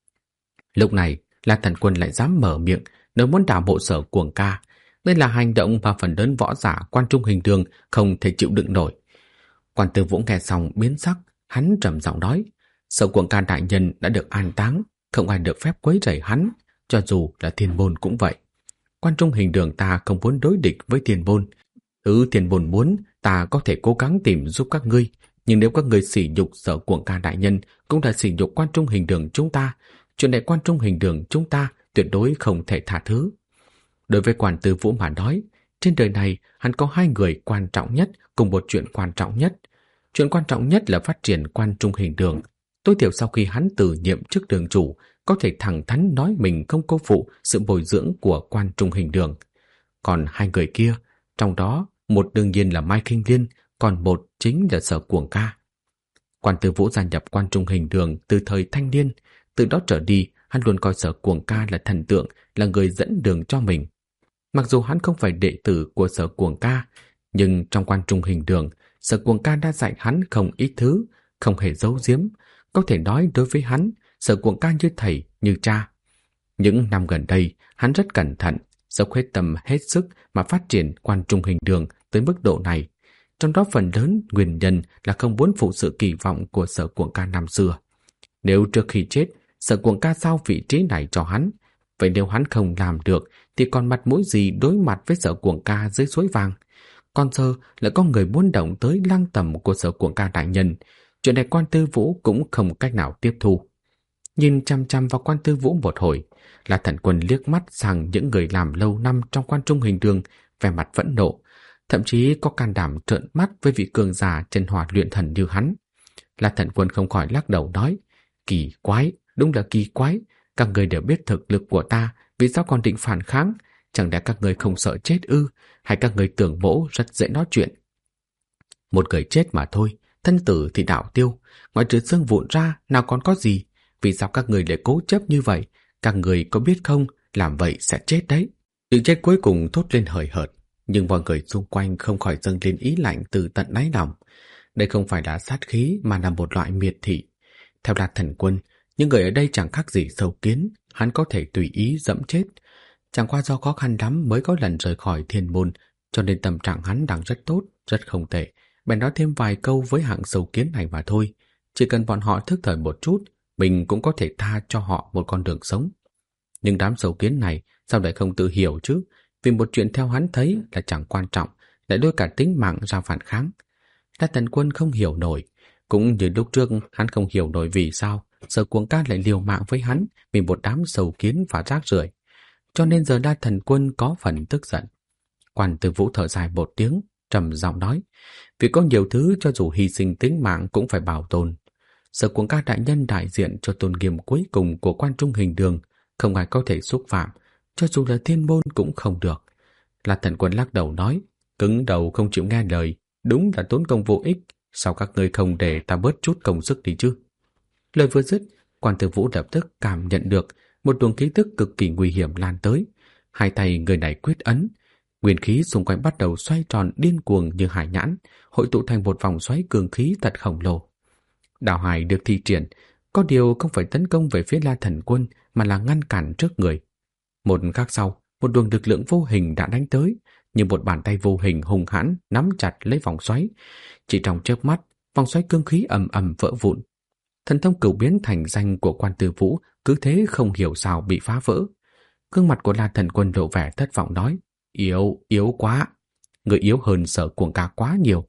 Lúc này, La Thần Quân lại dám mở miệng nếu muốn đảo bộ Sở Cuồng Ca. Đây là hành động mà phần lớn võ giả Quan Trung Hình Đường không thể chịu đựng nổi. Quan Tư Vũ nghe xong biến sắc, hắn trầm giọng nói: Sở Cuồng Ca đại nhân đã được an táng, không ai được phép quấy rầy hắn, cho dù là Thiên Môn cũng vậy. Quan Trung Hình Đường ta không muốn đối địch với Thiên Môn. Thứ Thiên Môn muốn, ta có thể cố gắng tìm giúp các ngươi, nhưng nếu các ngươi sỉ nhục Sở Cuồng Ca đại nhân, cũng là sỉ nhục Quan Trung Hình Đường chúng ta. Chuyện này Quan Trung Hình Đường chúng ta tuyệt đối không thể tha thứ. Đối với Quan Tư Vũ mà nói, trên đời này hắn có hai người quan trọng nhất cùng một chuyện quan trọng nhất. Chuyện quan trọng nhất là phát triển Quan Trung Hình Đường. Tối thiểu sau khi hắn từ nhiệm chức đường chủ, có thể thẳng thắn nói mình không cô phụ sự bồi dưỡng của Quan Trung Hình Đường. Còn hai người kia, trong đó một đương nhiên là Mai Kinh Liên, còn một chính là Sở Cuồng Ca. Quan Tư Vũ gia nhập Quan Trung Hình Đường từ thời thanh niên, từ đó trở đi hắn luôn coi Sở Cuồng Ca là thần tượng, là người dẫn đường cho mình. Mặc dù hắn không phải đệ tử của Sở Cuồng Ca, nhưng trong Quan Trung Hình Đường, Sở Cuồng Ca đã dạy hắn không ít thứ, không hề giấu giếm. Có thể nói đối với hắn, Sở Cuồng Ca như thầy, như cha. Những năm gần đây, hắn rất cẩn thận, dốc hết tâm hết sức mà phát triển Quan Trung Hình Đường tới mức độ này. Trong đó phần lớn nguyên nhân là không muốn phụ sự kỳ vọng của Sở Cuồng Ca năm xưa. Nếu trước khi chết, Sở Cuồng Ca giao vị trí này cho hắn, vậy nếu hắn không làm được thì còn mặt mũi gì đối mặt với Sở Cuồng Ca dưới suối vàng. Còn giờ lại có người muốn động tới lăng tầm của Sở Cuồng Ca đại nhân. Chuyện này Quan Tư Vũ cũng không cách nào tiếp thu. Nhìn chăm chăm vào Quan Tư Vũ một hồi, La Thần Quân liếc mắt sang những người làm lâu năm trong Quan Trung Hình Đường, vẻ mặt phẫn nộ, thậm chí có can đảm trợn mắt với vị cường giả chân hỏa luyện thần như hắn. La Thần Quân không khỏi lắc đầu nói: kỳ quái, đúng là kỳ quái. Các người đều biết thực lực của ta, vì sao còn định phản kháng? Chẳng lẽ các người không sợ chết ư? Hay các người tưởng mỗ rất dễ nói chuyện? Một người chết mà thôi, thân tử thì đạo tiêu, ngoại trừ xương vụn ra nào còn có gì? Vì sao các người lại cố chấp như vậy? Các người có biết không, làm vậy sẽ chết đấy. Chữ chết cuối cùng thốt lên hời hợt, nhưng mọi người xung quanh không khỏi dâng lên ý lạnh từ tận đáy lòng. Đây không phải là sát khí mà là một loại miệt thị. Theo La Thần Quân, những người ở đây chẳng khác gì sâu kiến, hắn có thể tùy ý dẫm chết. Chẳng qua do khó khăn lắm mới có lần rời khỏi Thiên Môn, cho nên tâm trạng hắn đang rất tốt, rất không tệ. Bèn nói thêm vài câu với hạng sâu kiến này mà thôi. Chỉ cần bọn họ thức thời một chút, mình cũng có thể tha cho họ một con đường sống. Nhưng đám sâu kiến này sao lại không tự hiểu chứ? Vì một chuyện theo hắn thấy là chẳng quan trọng, lại đưa cả tính mạng ra phản kháng. La Thần Quân không hiểu nổi, cũng như lúc trước hắn không hiểu nổi vì sao Sở Cuồng Ca lại liều mạng với hắn vì một đám sâu kiến và rác rưởi. Cho nên giờ La Thần Quân có phần tức giận. Quan Tư Vũ thở dài một tiếng, trầm giọng nói: vì có nhiều thứ cho dù hy sinh tính mạng cũng phải bảo tồn. Sở Cuồng Ca đại nhân đại diện cho tôn nghiêm cuối cùng của Quan Trung Hình Đường, không ai có thể xúc phạm, cho dù là Thiên Môn cũng không được. La Thần Quân lắc đầu nói: cứng đầu không chịu nghe lời, đúng là tốn công vô ích. Sao các ngươi không để ta bớt chút công sức đi chứ? Lời vừa dứt, Quan Tư Vũ lập tức cảm nhận được một luồng khí tức cực kỳ nguy hiểm lan tới. Hai tay người này quyết ấn, nguyên khí xung quanh bắt đầu xoay tròn điên cuồng như hải nhãn, hội tụ thành một vòng xoáy cường khí thật khổng lồ. Đạo hải được thi triển, có điều không phải tấn công về phía La Thần Quân mà là ngăn cản trước người. Một khắc sau, một luồng lực lượng vô hình đã đánh tới, như một bàn tay vô hình hung hãn nắm chặt lấy vòng xoáy. Chỉ trong chớp mắt, vòng xoáy cương khí ầm ầm vỡ vụn. Thần thông cửu biến thành danh của Quan Tư Vũ cứ thế không hiểu sao bị phá vỡ. Gương mặt của La Thần Quân lộ vẻ thất vọng nói: yếu quá, người yếu hơn Sở Cuồng Ca quá nhiều.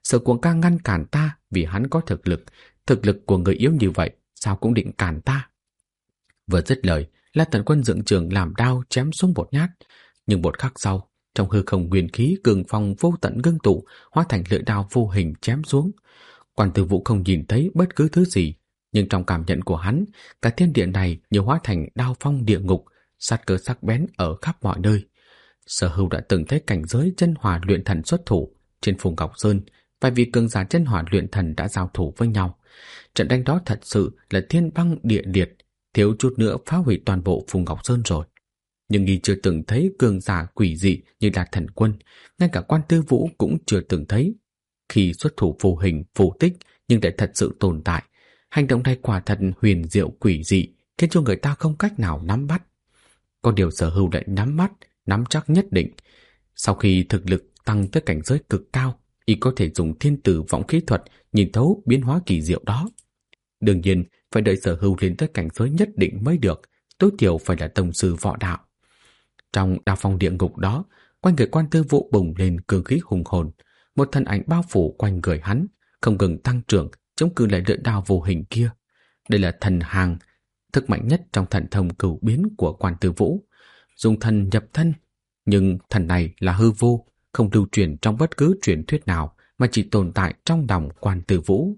Sở Cuồng ca ngăn cản ta vì hắn có thực lực của người yếu như vậy sao cũng định cản ta. Vừa dứt lời, La Thần Quân dựng trường làm đao chém xuống một nhát, nhưng một khắc sau, trong hư không nguyên khí cường phong vô tận ngưng tụ, hóa thành lưỡi đao vô hình chém xuống. Quan Tư Vũ không nhìn thấy bất cứ thứ gì, nhưng trong cảm nhận của hắn, cả thiên địa này như hóa thành đao phong địa ngục, sát cơ sắc bén ở khắp mọi nơi. Sở Hưu đã từng thấy cảnh giới chân hỏa luyện thần xuất thủ trên Phùng Ngọc Sơn, vài vị cường giả chân hỏa luyện thần đã giao thủ với nhau. Trận đánh đó thật sự là thiên băng địa liệt, thiếu chút nữa phá hủy toàn bộ Phùng Ngọc Sơn rồi. Nhưng y chưa từng thấy cường giả quỷ dị như là Thần Quân, ngay cả Quan Tư Vũ cũng chưa từng thấy. Khi xuất thủ vô hình, vô tích nhưng lại thật sự tồn tại, hành động này quả thật huyền diệu quỷ dị, khiến cho người ta không cách nào nắm bắt. Có điều Sở Hưu lại nắm chắc nhất định. Sau khi thực lực tăng tới cảnh giới cực cao, y có thể dùng thiên tử vọng khí thuật nhìn thấu biến hóa kỳ diệu đó. Đương nhiên, phải đợi Sở Hưu lên tới cảnh giới nhất định mới được, tối thiểu phải là tông sư võ đạo. Trong đao phong địa ngục đó, quanh người Quan Tư Vũ bùng lên cương khí hùng hồn, một thân ảnh bao phủ quanh người hắn, không ngừng tăng trưởng, chống cự lại lưỡi đao vô hình kia. Đây là thần hàng, thức mạnh nhất trong thần thông cửu biến của Quan Tư Vũ, dùng thần nhập thân, nhưng thần này là hư vô, không lưu truyền trong bất cứ truyền thuyết nào, mà chỉ tồn tại trong lòng Quan Tư Vũ.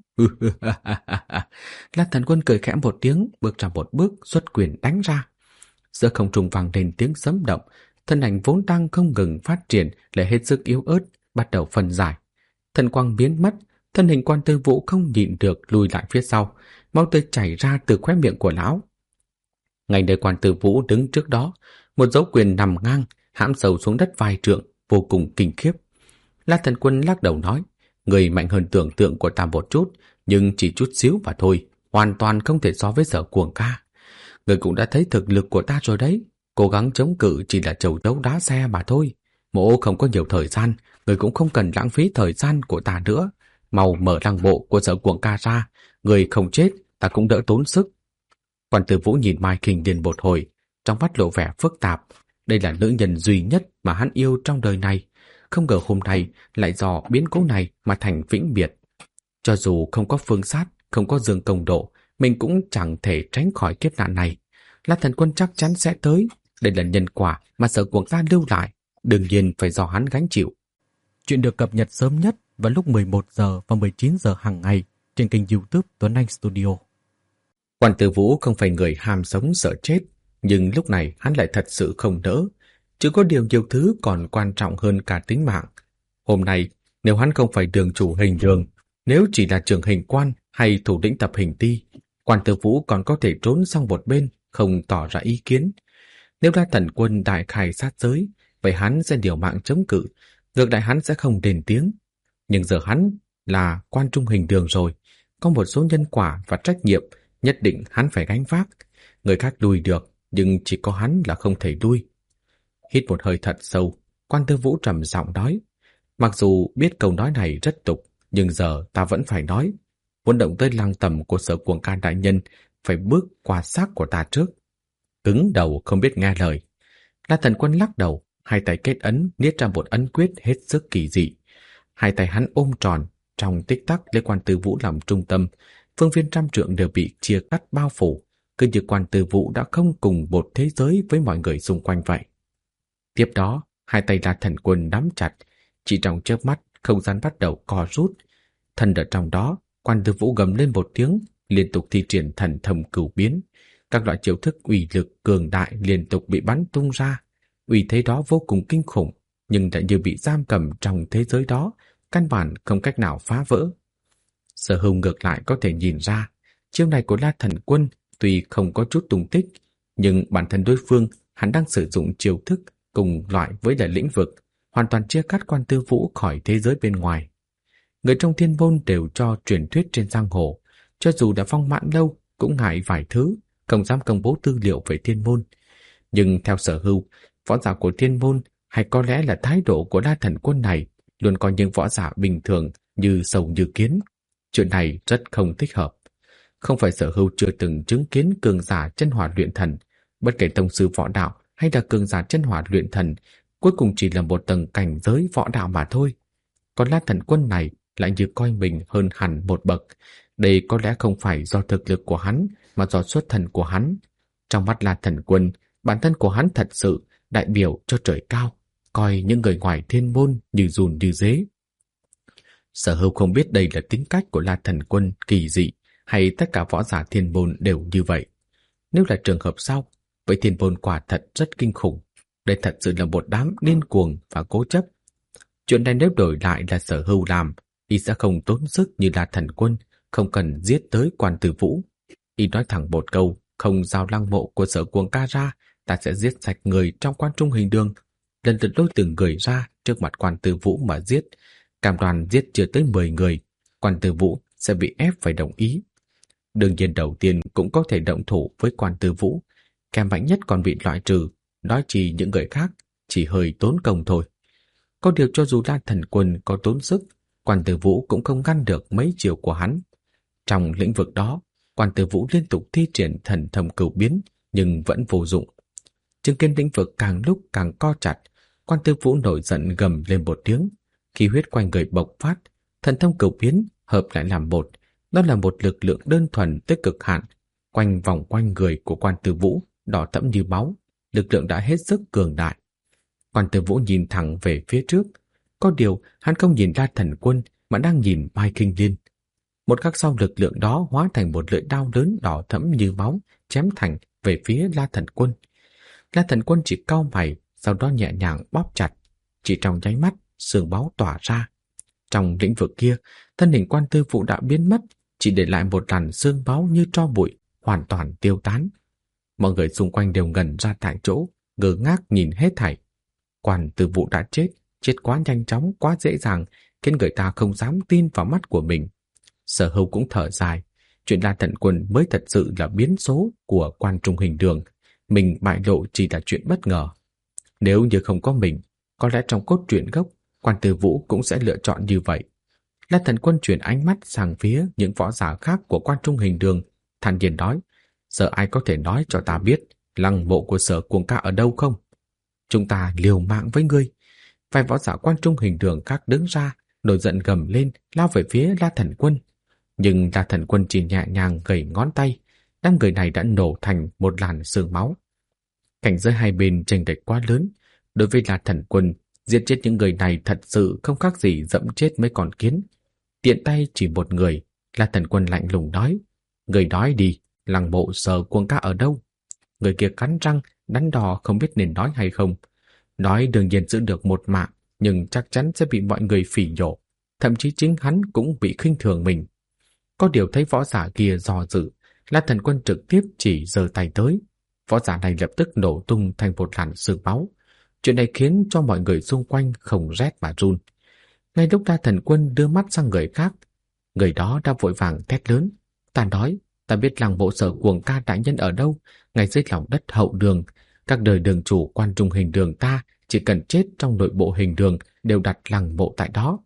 La Thần Quân cười khẽ một tiếng, bước ra một bước, xuất quyền đánh ra. Giữa không trung vang lên tiếng sấm động, thân ảnh vốn đang không ngừng phát triển lại hết sức yếu ớt, bắt đầu phân giải. Thần quang biến mất, thân hình Quan Tư Vũ không nhịn được lùi lại phía sau, máu tươi chảy ra từ khóe miệng của lão. Ngay nơi Quan Tư Vũ đứng trước đó, một dấu quyền nằm ngang, hãm sâu xuống đất vài trượng, vô cùng kinh khiếp. La Thần Quân lắc đầu nói, người mạnh hơn tưởng tượng của ta một chút, nhưng chỉ chút xíu mà thôi, hoàn toàn không thể so với Sở Cuồng ca. Người cũng đã thấy thực lực của ta rồi đấy, cố gắng chống cự chỉ là chầu đấu đá xe mà thôi. Mộ không có nhiều thời gian, người cũng không cần lãng phí thời gian của ta nữa. Mau mở lăng bộ của Sở Cuồng ca ra, người không chết, ta cũng đỡ tốn sức. Quan Tư Vũ nhìn Mai Kinh Điền một hồi, trong mắt lộ vẻ phức tạp. Đây là nữ nhân duy nhất mà hắn yêu trong đời này, không ngờ hôm nay lại do biến cố này mà thành vĩnh biệt. Cho dù không có phương sát, không có dương công độ, mình cũng chẳng thể tránh khỏi kiếp nạn này. La Thần Quân chắc chắn sẽ tới, đây là nhân quả mà Sở Cuồng ca lưu lại, đương nhiên phải do hắn gánh chịu. Chuyện được cập nhật sớm nhất vào lúc 11 giờ và 19 giờ hàng ngày trên kênh YouTube Tuấn Anh Studio. Quan Tư Vũ không phải người ham sống sợ chết, nhưng lúc này hắn lại thật sự không nỡ. Chứ có điều nhiều thứ còn quan trọng hơn cả tính mạng. Hôm nay, nếu hắn không phải đường chủ hình đường, nếu chỉ là trưởng hình quan hay thủ lĩnh tập hình ti, Quan Tư Vũ còn có thể trốn sang một bên, không tỏ ra ý kiến. Nếu La Thần Quân đại khai sát giới, vậy hắn sẽ liều mạng chống cự, ngược lại hắn sẽ không đền tiếng. Nhưng giờ hắn là quan trung hình đường rồi, có một số nhân quả và trách nhiệm nhất định hắn phải gánh vác. Người khác đuổi được, nhưng chỉ có hắn là không thể đuổi. Hít một hơi thật sâu, Quan Tư Vũ trầm giọng nói, mặc dù biết câu nói này rất tục, nhưng giờ ta vẫn phải nói. Muốn động tới lăng tầm của Sở Cuồng ca đại nhân, phải bước qua xác của ta trước. Cứng đầu không biết nghe lời. La Thần Quân lắc đầu, hai tay kết ấn, niết ra một ấn quyết hết sức kỳ dị. Hai tay hắn ôm tròn, trong tích tắc lấy Quan Tư Vũ làm trung tâm, phương viên trăm trượng đều bị chia cắt bao phủ, cứ như Quan Tư Vũ đã không cùng một thế giới với mọi người xung quanh vậy. Tiếp đó, hai tay La Thần Quân nắm chặt, chỉ trong chớp mắt, không gian bắt đầu co rút. Thân ở trong đó, Quan Tư Vũ gầm lên một tiếng, liên tục thi triển thần thông cửu biến. Các loại chiêu thức uy lực cường đại liên tục bị bắn tung ra. Uy thế đó vô cùng kinh khủng, nhưng lại như bị giam cầm trong thế giới đó, căn bản không cách nào phá vỡ. Sở Hưu ngược lại có thể nhìn ra, chiêu này của La Thần Quân tuy không có chút tung tích, nhưng bản thân đối phương hắn đang sử dụng chiêu thức cùng loại với đại lĩnh vực, hoàn toàn chia cắt Quan Tư Vũ khỏi thế giới bên ngoài. Người trong thiên môn đều cho truyền thuyết trên giang hồ, cho dù đã phong mãn lâu cũng ngại vài thứ, không dám công bố tư liệu về thiên môn. Nhưng theo Sở Hưu, võ giả của thiên môn, hay có lẽ là thái độ của La Thần Quân này, luôn coi những võ giả bình thường như sâu như kiến. Chuyện này rất không thích hợp. Không phải Sở Hưu chưa từng chứng kiến cường giả chân hỏa luyện thần, bất kể tông sư võ đạo hay là cường giả chân hỏa luyện thần, cuối cùng chỉ là một tầng cảnh giới võ đạo mà thôi. Còn La Thần Quân này lại như coi mình hơn hẳn một bậc. Đây có lẽ không phải do thực lực của hắn, mà do xuất thân của hắn. Trong mắt La Thần Quân, bản thân của hắn thật sự đại biểu cho trời cao, coi những người ngoài thiên môn như giùn như dế. Sở Hưu không biết đây là tính cách của La Thần Quân kỳ dị hay tất cả võ giả thiên môn đều như vậy. Nếu là trường hợp sau, vậy thiên môn quả thật rất kinh khủng. Đây thật sự là một đám điên cuồng và cố chấp. Chuyện này nếu đổi lại là Sở Hưu làm, y sẽ không tốn sức như La Thần Quân, không cần giết tới Quan Tư Vũ. Y nói thẳng một câu, không giao lăng mộ của Sở Cuồng Ca ra, ta sẽ giết sạch người trong Quan Trung Hình Đường, lần lượt lôi từng người ra trước mặt Quan Tư Vũ mà giết. Cam đoan giết chưa tới 10 người, Quan Tư Vũ sẽ bị ép phải đồng ý. Đương nhiên đầu tiên cũng có thể động thủ với Quan Tư Vũ, kẻ mạnh nhất còn bị loại trừ, nói chi những người khác chỉ hơi tốn công thôi. Có điều cho dù La Thần Quân có tốn sức, Quan Tư Vũ cũng không ngăn được mấy chiều của hắn. Trong lĩnh vực đó, Quan Tư Vũ liên tục thi triển thần thông cửu biến nhưng vẫn vô dụng. Chứng kiến lĩnh vực càng lúc càng co chặt, Quan Tư Vũ nổi giận gầm lên một tiếng. Khí huyết quanh người bộc phát, thần thông cửu biến hợp lại làm một, đó là một lực lượng đơn thuần tới cực hạn. Quanh vòng quanh người của Quan Tư Vũ đỏ thẫm như máu, lực lượng đã hết sức cường đại. Quan Tư Vũ nhìn thẳng về phía trước, có điều hắn không nhìn La Thần Quân mà đang nhìn Mai Kinh Liên. Một khắc sau, lực lượng đó hóa thành một lưỡi đao lớn đỏ thẫm như máu, chém thẳng về phía La Thần Quân. La Thần Quân chỉ cau mày, sau đó nhẹ nhàng bóp chặt. Chỉ trong nháy mắt, xương máu tỏa ra. Trong lĩnh vực kia, thân hình Quan Tư Vũ đã biến mất, chỉ để lại một làn xương máu như tro bụi, hoàn toàn tiêu tán. Mọi người xung quanh đều ngẩn ra tại chỗ, ngơ ngác nhìn hết thảy. Quan Tư Vũ đã chết, chết quá nhanh chóng, quá dễ dàng, khiến người ta không dám tin vào mắt của mình. Sở Hưu cũng thở dài, chuyện La Thần Quân mới thật sự là biến số của Quan Trung Hình Đường, mình bại lộ chỉ là chuyện bất ngờ. Nếu như không có mình, có lẽ trong cốt truyện gốc, Quan Tư Vũ cũng sẽ lựa chọn như vậy. La Thần Quân chuyển ánh mắt sang phía những võ giả khác của Quan Trung Hình Đường, thản nhiên nói: giờ ai có thể nói cho ta biết lăng mộ của Sở Cuồng Ca ở đâu không? Chúng ta liều mạng với ngươi. Vài võ giả Quan Trung Hình Đường khác đứng ra, nổi giận gầm lên, lao về phía La Thần Quân. Nhưng La Thần Quân chỉ nhẹ nhàng gẩy ngón tay, đám người này đã nổ thành một làn sương máu. Cảnh giới hai bên chênh lệch quá lớn, đối với La Thần Quân, giết chết những người này thật sự không khác gì dẫm chết mấy con kiến. Tiện tay chỉ một người, La Thần Quân lạnh lùng nói: người nói đi, lăng mộ Sở Cuồng Ca ở đâu? Người kia cắn răng, đắn đo không biết nên nói hay không. Nói đương nhiên giữ được một mạng, nhưng chắc chắn sẽ bị mọi người phỉ nhổ, thậm chí chính hắn cũng bị khinh thường mình. Có điều thấy võ giả kia do dự, La Thần Quân trực tiếp chỉ giơ tay tới. Võ giả này lập tức nổ tung thành một làn sương máu. Chuyện này khiến cho mọi người xung quanh không rét mà run. Ngay lúc La Thần Quân đưa mắt sang người khác, người đó đã vội vàng thét lớn: ta nói, ta biết lăng mộ Sở Cuồng Ca đại nhân ở đâu, ngay dưới lòng đất hậu đường. Các đời đường chủ Quan Trung Hình Đường ta chỉ cần chết trong nội bộ hình đường đều đặt lăng mộ tại đó.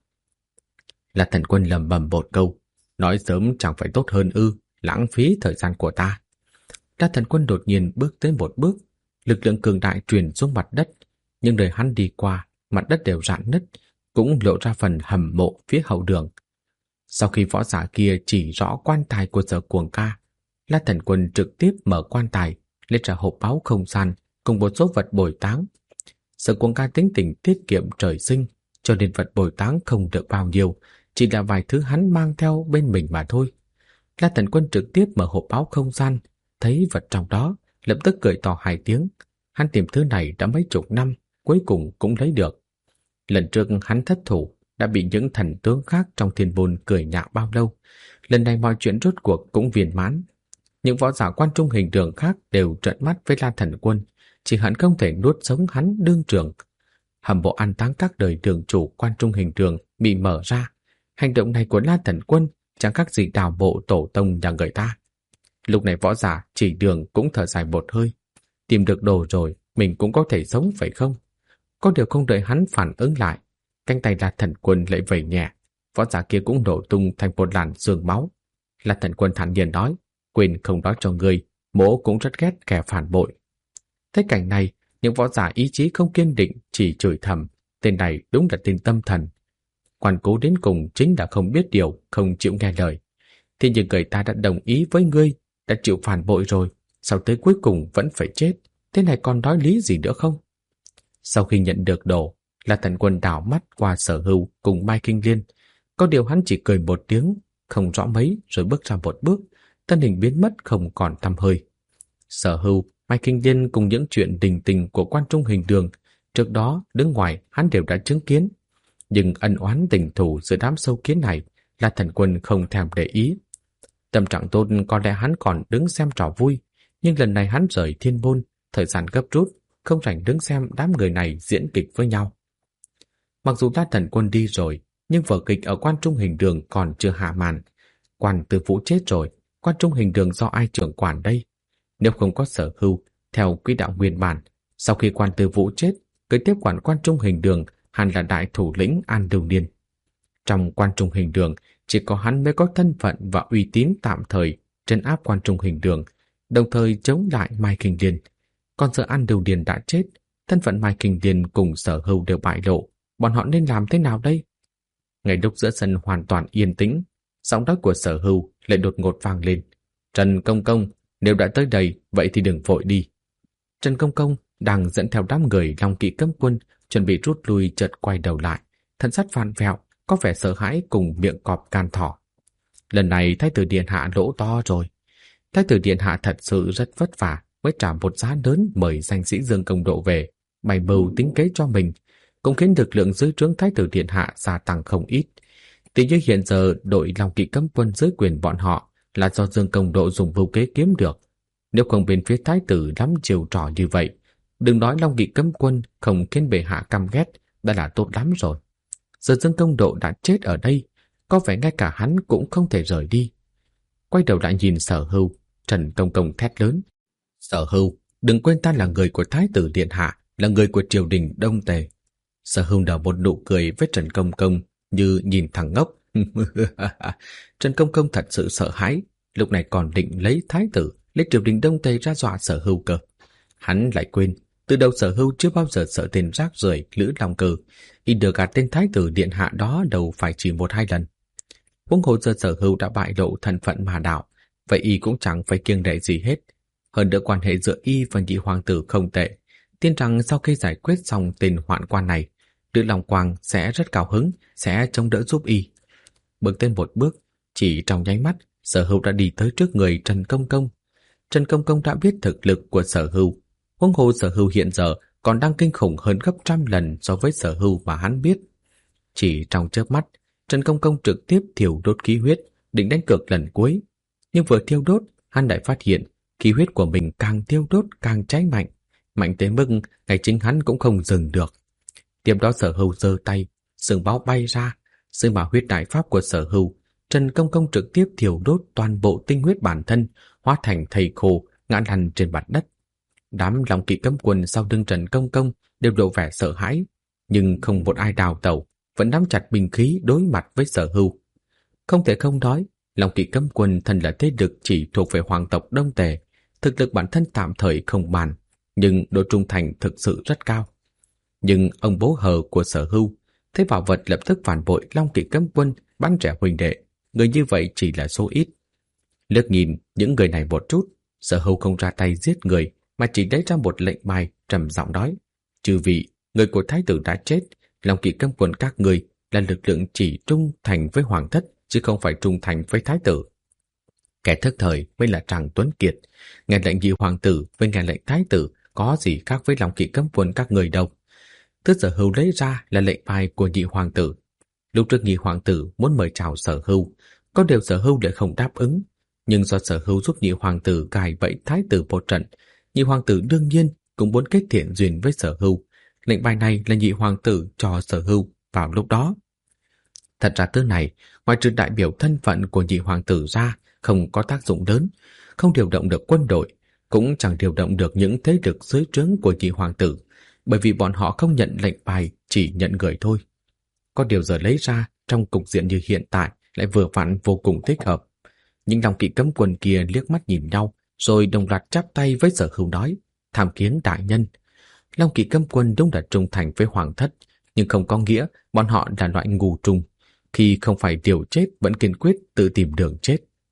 La Thần Quân lẩm bẩm một câu: nói sớm chẳng phải tốt hơn ư, lãng phí thời gian của ta. La Thần Quân đột nhiên bước tới một bước, lực lượng cường đại truyền xuống mặt đất, nhưng đời hắn đi qua, mặt đất đều rạn nứt, cũng lộ ra phần hầm mộ phía hậu đường. Sau khi võ giả kia chỉ rõ quan tài của Sở Cuồng Ca, La Thần Quân trực tiếp mở quan tài, lấy ra hộp báu không gian cùng một số vật bồi táng. Sở Cuồng Ca tính tình tiết kiệm trời sinh, cho nên vật bồi táng không được bao nhiêu, chỉ là vài thứ hắn mang theo bên mình mà thôi. La Thần Quân trực tiếp mở hộp báu không gian, thấy vật trong đó, lập tức cười to hai tiếng. Hắn tìm thứ này đã mấy chục năm, cuối cùng cũng lấy được. Lần trước hắn thất thủ, đã bị những thần tướng khác trong thiên môn cười nhạo bao lâu. Lần này mọi chuyện rốt cuộc cũng viên mãn. Những võ giả Quan Trung Hình Đường khác đều trợn mắt với La Thần Quân, chỉ hận không thể nuốt sống hắn đương trường. Hầm mộ an táng các đời đường chủ Quan Trung Hình Đường bị mở ra. Hành động này của La Thần Quân chẳng khác gì đào mộ tổ tông nhà người ta. Lúc này võ giả Chỉ Đường cũng thở dài một hơi. Tìm được đồ rồi, mình cũng có thể sống phải không? Có điều không đợi hắn phản ứng lại, cánh tay La Thần Quân lại vẩy nhẹ, võ giả kia cũng nổ tung thành một làn sương máu. La Thần Quân thản nhiên nói: quên không nói cho ngươi, mỗ cũng rất ghét kẻ phản bội. Thấy cảnh này, những võ giả ý chí không kiên định chỉ chửi thầm: tên này đúng là tên tâm thần. Quan cố đến cùng chính là không biết điều, không chịu nghe lời. Thế nhưng người ta đã đồng ý với ngươi, đã chịu phản bội rồi, sao tới cuối cùng vẫn phải chết? Thế này còn nói lý gì nữa không? Sau khi nhận được đồ, La Thần Quân đảo mắt qua Sở Hưu cùng Mai Kinh Liên. Có điều hắn chỉ cười một tiếng, không rõ mấy rồi bước ra một bước, thân hình biến mất không còn tăm hơi. Sở Hưu, Mai Kinh Liên cùng những chuyện đình tình của Quan Trung Hình Đường, trước đó đứng ngoài hắn đều đã chứng kiến. Nhưng ân oán tình thù giữa đám sâu kiến này, La Thần Quân không thèm để ý. Tâm trạng tốt có lẽ hắn còn đứng xem trò vui, nhưng lần này hắn rời Thiên Môn, thời gian gấp rút, không rảnh đứng xem đám người này diễn kịch với nhau. Mặc dù La Thần Quân đi rồi, nhưng vở kịch ở Quan Trung Hình Đường còn chưa hạ màn. Quan Tư Vũ chết rồi, Quan Trung Hình Đường do ai trưởng quản đây? Nếu không có Sở Hưu, theo quỹ đạo nguyên bản, sau khi Quan Tư Vũ chết, người tiếp quản Quan Trung Hình Đường hẳn là đại thủ lĩnh An Lưu Niên. Trong Quan Trung Hình Đường, chỉ có hắn mới có thân phận và uy tín tạm thời trấn áp Quan Trung Hình Đường, đồng thời chống lại Mai Kinh Liên. Còn giờ An Lưu Niên đã chết, thân phận Mai Kinh Liên cùng Sở Hưu đều bại lộ, bọn họ nên làm thế nào đây? Ngay lúc giữa sân hoàn toàn yên tĩnh, giọng nói của Sở Hưu lại đột ngột vang lên. Trần Công Công, nếu đã tới đây, vậy thì đừng vội đi. Trần Công Công đang dẫn theo đám người Long Kỵ Cấm Quân chuẩn bị rút lui, chợt quay đầu lại, thân sắc phàn phẹo, có vẻ sợ hãi cùng miệng cọp can thỏ. Lần này Thái tử Điện Hạ lỗ to rồi. Thái tử Điện Hạ thật sự rất vất vả mới trả một giá lớn mời danh sĩ Dương Công Độ về, bày mưu tính kế cho mình, cũng khiến lực lượng dưới trướng Thái tử Điện Hạ gia tăng không ít. Tuy nhiên hiện giờ đội Long Kỵ Cấm Quân dưới quyền bọn họ là do Dương Công Độ dùng mưu kế kiếm được. Nếu không bên phía Thái tử lắm chiều trò như vậy, đừng nói Long Kỵ Cấm Quân không khiến bệ hạ căm ghét đã là tốt lắm rồi. Giờ Dương Công Độ đã chết ở đây, có vẻ ngay cả hắn cũng không thể rời đi. Quay đầu lại nhìn Sở Hưu, Trần Công Công thét lớn: Sở Hưu, đừng quên ta là người của Thái tử Điện Hạ, là người của triều đình Đông Tề. Sở Hưu nở một nụ cười với Trần Công Công như nhìn thằng ngốc. Trần Công Công thật sự sợ hãi, lúc này còn định lấy Thái tử, lấy triều đình Đông Tề ra dọa Sở Hưu cơ. Hắn lại quên, từ đầu Sở Hưu chưa bao giờ sợ tên rác rưởi Lữ Long Cơ, y được gạt tên Thái tử Điện Hạ đó đâu phải chỉ một hai lần. Huống hồ giờ Sở Hưu đã bại lộ thân phận mà đạo, vậy y cũng chẳng phải kiêng nể gì hết. Hơn nữa quan hệ giữa y và nhị hoàng tử không tệ, tin rằng sau khi giải quyết xong tên hoạn quan này, Lữ Long Quang sẽ rất cao hứng, sẽ chống đỡ giúp y. Bước thêm một bước, chỉ trong nháy mắt, Sở Hưu đã đi tới trước người Trần Công Công. Trần Công Công đã biết thực lực của Sở Hưu, huống hồ Sở Hưu hiện giờ còn đang kinh khủng hơn gấp trăm lần so với Sở Hưu mà hắn biết. Chỉ trong chớp mắt, Trần Công Công trực tiếp thiêu đốt khí huyết, định đánh cược lần cuối. Nhưng vừa thiêu đốt, hắn lại phát hiện khí huyết của mình càng thiêu đốt càng cháy mạnh, mạnh tới mức ngay chính hắn cũng không dừng được. Tiếp đó Sở Hưu giơ tay, xương báo bay ra, dưới mà huyết đại pháp của Sở Hưu, Trần Công Công trực tiếp thiêu đốt toàn bộ tinh huyết bản thân, hóa thành thây khô ngã lăn trên mặt đất. Đám Long Kỵ Cấm Quân sau lưng Trần Công Công đều lộ vẻ sợ hãi, nhưng không một ai đào tẩu, vẫn nắm chặt binh khí đối mặt với Sở Hưu. Không thể không nói, Long Kỵ Cấm Quân thân là thế lực chỉ thuộc về hoàng tộc Đông Tề, thực lực bản thân tạm thời không bàn, nhưng độ trung thành thực sự rất cao. Nhưng ông bố hờ của Sở Hưu thấy bảo vật lập tức phản bội Long Kỵ Cấm Quân, bắn trẻ huynh đệ, người như vậy chỉ là số ít. Liếc nhìn những người này một chút, Sở Hưu không ra tay giết người, mà chỉ lấy ra một lệnh bài, trầm giọng nói: chư vị, người của Thái tử đã chết, Long Kỵ Cấm Quân các người là lực lượng chỉ trung thành với hoàng thất, chứ không phải trung thành với Thái tử. Kẻ thức thời mới là Tràng Tuấn Kiệt, nghe lệnh nhị hoàng tử với nghe lệnh Thái tử có gì khác với Long Kỵ Cấm Quân các người đâu. Thứ Sở Hưu lấy ra là lệnh bài của nhị hoàng tử. Lúc trước nhị hoàng tử muốn mời chào Sở Hưu, có điều Sở Hưu lại không đáp ứng, nhưng do Sở Hưu giúp nhị hoàng tử gài bẫy Thái tử một trận, nhị hoàng tử đương nhiên cũng muốn kết thiện duyên với Sở Hưu. Lệnh bài này là nhị hoàng tử cho Sở Hưu vào lúc đó. Thật ra thứ này, ngoài trừ đại biểu thân phận của nhị hoàng tử ra, không có tác dụng lớn, không điều động được quân đội, cũng chẳng điều động được những thế lực dưới trướng của nhị hoàng tử, bởi vì bọn họ không nhận lệnh bài, chỉ nhận người thôi. Có điều giờ lấy ra trong cục diện như hiện tại lại vừa vặn vô cùng thích hợp. Những Long Kỵ Cấm Quân kia liếc mắt nhìn nhau, rồi đồng loạt chắp tay với Sở Hưu nói: tham kiến đại nhân. Long Kỵ Cấm Quân đúng là trung thành với hoàng thất, nhưng không có nghĩa bọn họ là loại ngu trùng, khi không phải điều chết vẫn kiên quyết tự tìm đường chết.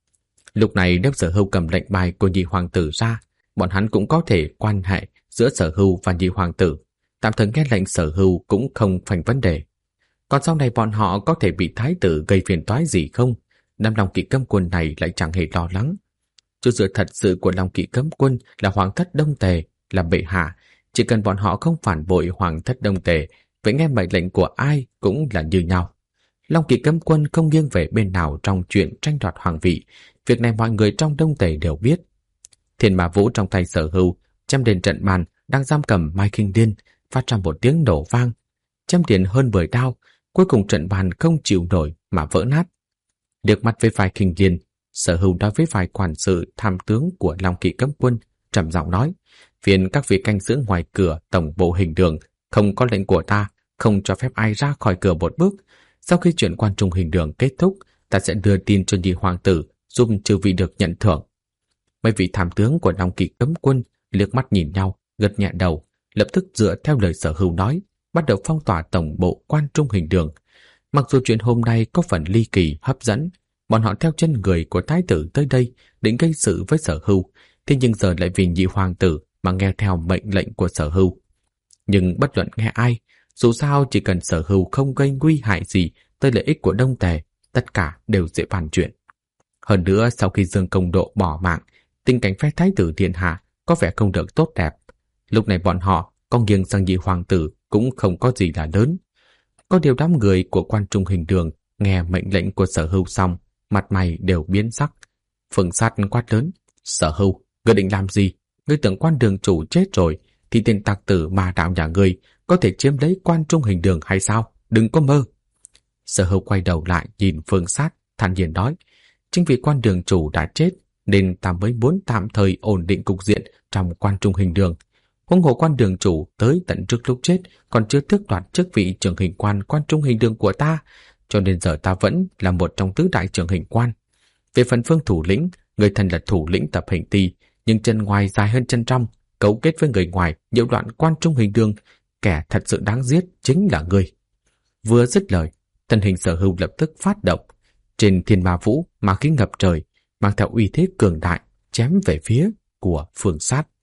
Lúc này nếu Sở Hưu cầm lệnh bài của nhị hoàng tử ra, bọn hắn cũng có thể quan hệ giữa Sở Hưu và nhị hoàng tử, tạm thời nghe lệnh Sở Hưu cũng không thành vấn đề. Còn sau này bọn họ có thể bị thái tử gây phiền toái gì không, Nam Long Kỵ Cấm Quân này lại chẳng hề lo lắng. Chỗ dựa thật sự của Long Kỵ Cấm Quân là Hoàng thất Đông Tề, là bệ hạ. Chỉ cần bọn họ không phản bội Hoàng thất Đông Tề, vậy nghe mệnh lệnh của ai cũng là như nhau. Long Kỵ Cấm Quân không nghiêng về bên nào trong chuyện tranh đoạt hoàng vị. Việc này mọi người trong Đông Tề đều biết. Thiên Ma Vũ trong tay Sở Hưu châm đến trận bàn đang giam cầm Mai Kinh Điên, phát ra một tiếng nổ vang, châm điện hơn 10 đao. Cuối cùng trận bàn không chịu nổi mà vỡ nát. Được mắt với vài Kinh Điên, Sở Hưu nói với vài quản sự tham tướng của Long Kỵ Cấm Quân, trầm giọng nói: phiền các vị canh giữ ngoài cửa tổng bộ Hình Đường, không có lệnh của ta, không cho phép ai ra khỏi cửa một bước. Sau khi chuyện quan trung Hình Đường kết thúc, ta sẽ đưa tin cho nhị hoàng tử, giúp chư vị được nhận thưởng. Mấy vị tham tướng của Long Kỵ Cấm Quân liếc mắt nhìn nhau, gật nhẹ đầu, lập tức dựa theo lời Sở Hưu nói, bắt đầu phong tỏa tổng bộ quan trung Hình Đường. Mặc dù chuyện hôm nay có phần ly kỳ hấp dẫn, bọn họ theo chân người của thái tử tới đây định gây sự với Sở Hưu, thế nhưng giờ lại vì nhị hoàng tử mà nghe theo mệnh lệnh của Sở Hưu. Nhưng bất luận nghe ai, dù sao chỉ cần Sở Hưu không gây nguy hại gì tới lợi ích của Đông Tề, tất cả đều dễ bàn chuyện. Hơn nữa, sau khi Dương Công Độ bỏ mạng, tình cảnh phe thái tử điện hạ có vẻ không được tốt đẹp. Lúc này bọn họ có nghiêng sang nhị hoàng tử cũng không có gì là lớn. Có điều đám người của quan trung Hình Đường nghe mệnh lệnh của Sở Hưu xong, mặt mày đều biến sắc. Phương Sát quát lớn: Sở Hưu, ngươi định làm gì? Ngươi tưởng quan đường chủ chết rồi thì tên tặc tử Ma Đạo nhà ngươi có thể chiếm lấy quan trung Hình Đường hay sao? Đừng có mơ. Sở Hưu quay đầu lại nhìn Phương Sát, thản nhiên nói: chính vì quan đường chủ đã chết nên ta mới muốn tạm thời ổn định cục diện trong quan trung Hình Đường. Huống hồ quan đường chủ tới tận trước lúc chết còn chưa tước đoạt chức vị trưởng hình quan quan trung Hình Đường của ta, cho nên giờ ta vẫn là một trong tứ đại trưởng hình quan. Về phần Phương thủ lĩnh, người thân là thủ lĩnh tập hình ty, nhưng chân ngoài dài hơn chân trong, cấu kết với người ngoài nhiễu loạn quan trung Hình Đường, kẻ thật sự đáng giết chính là ngươi. Vừa dứt lời, thân hình Sở Hưu lập tức phát động, trên Thiên Ma Vũ ma khí ngập trời, mang theo uy thế cường đại chém về phía của Phương Sát.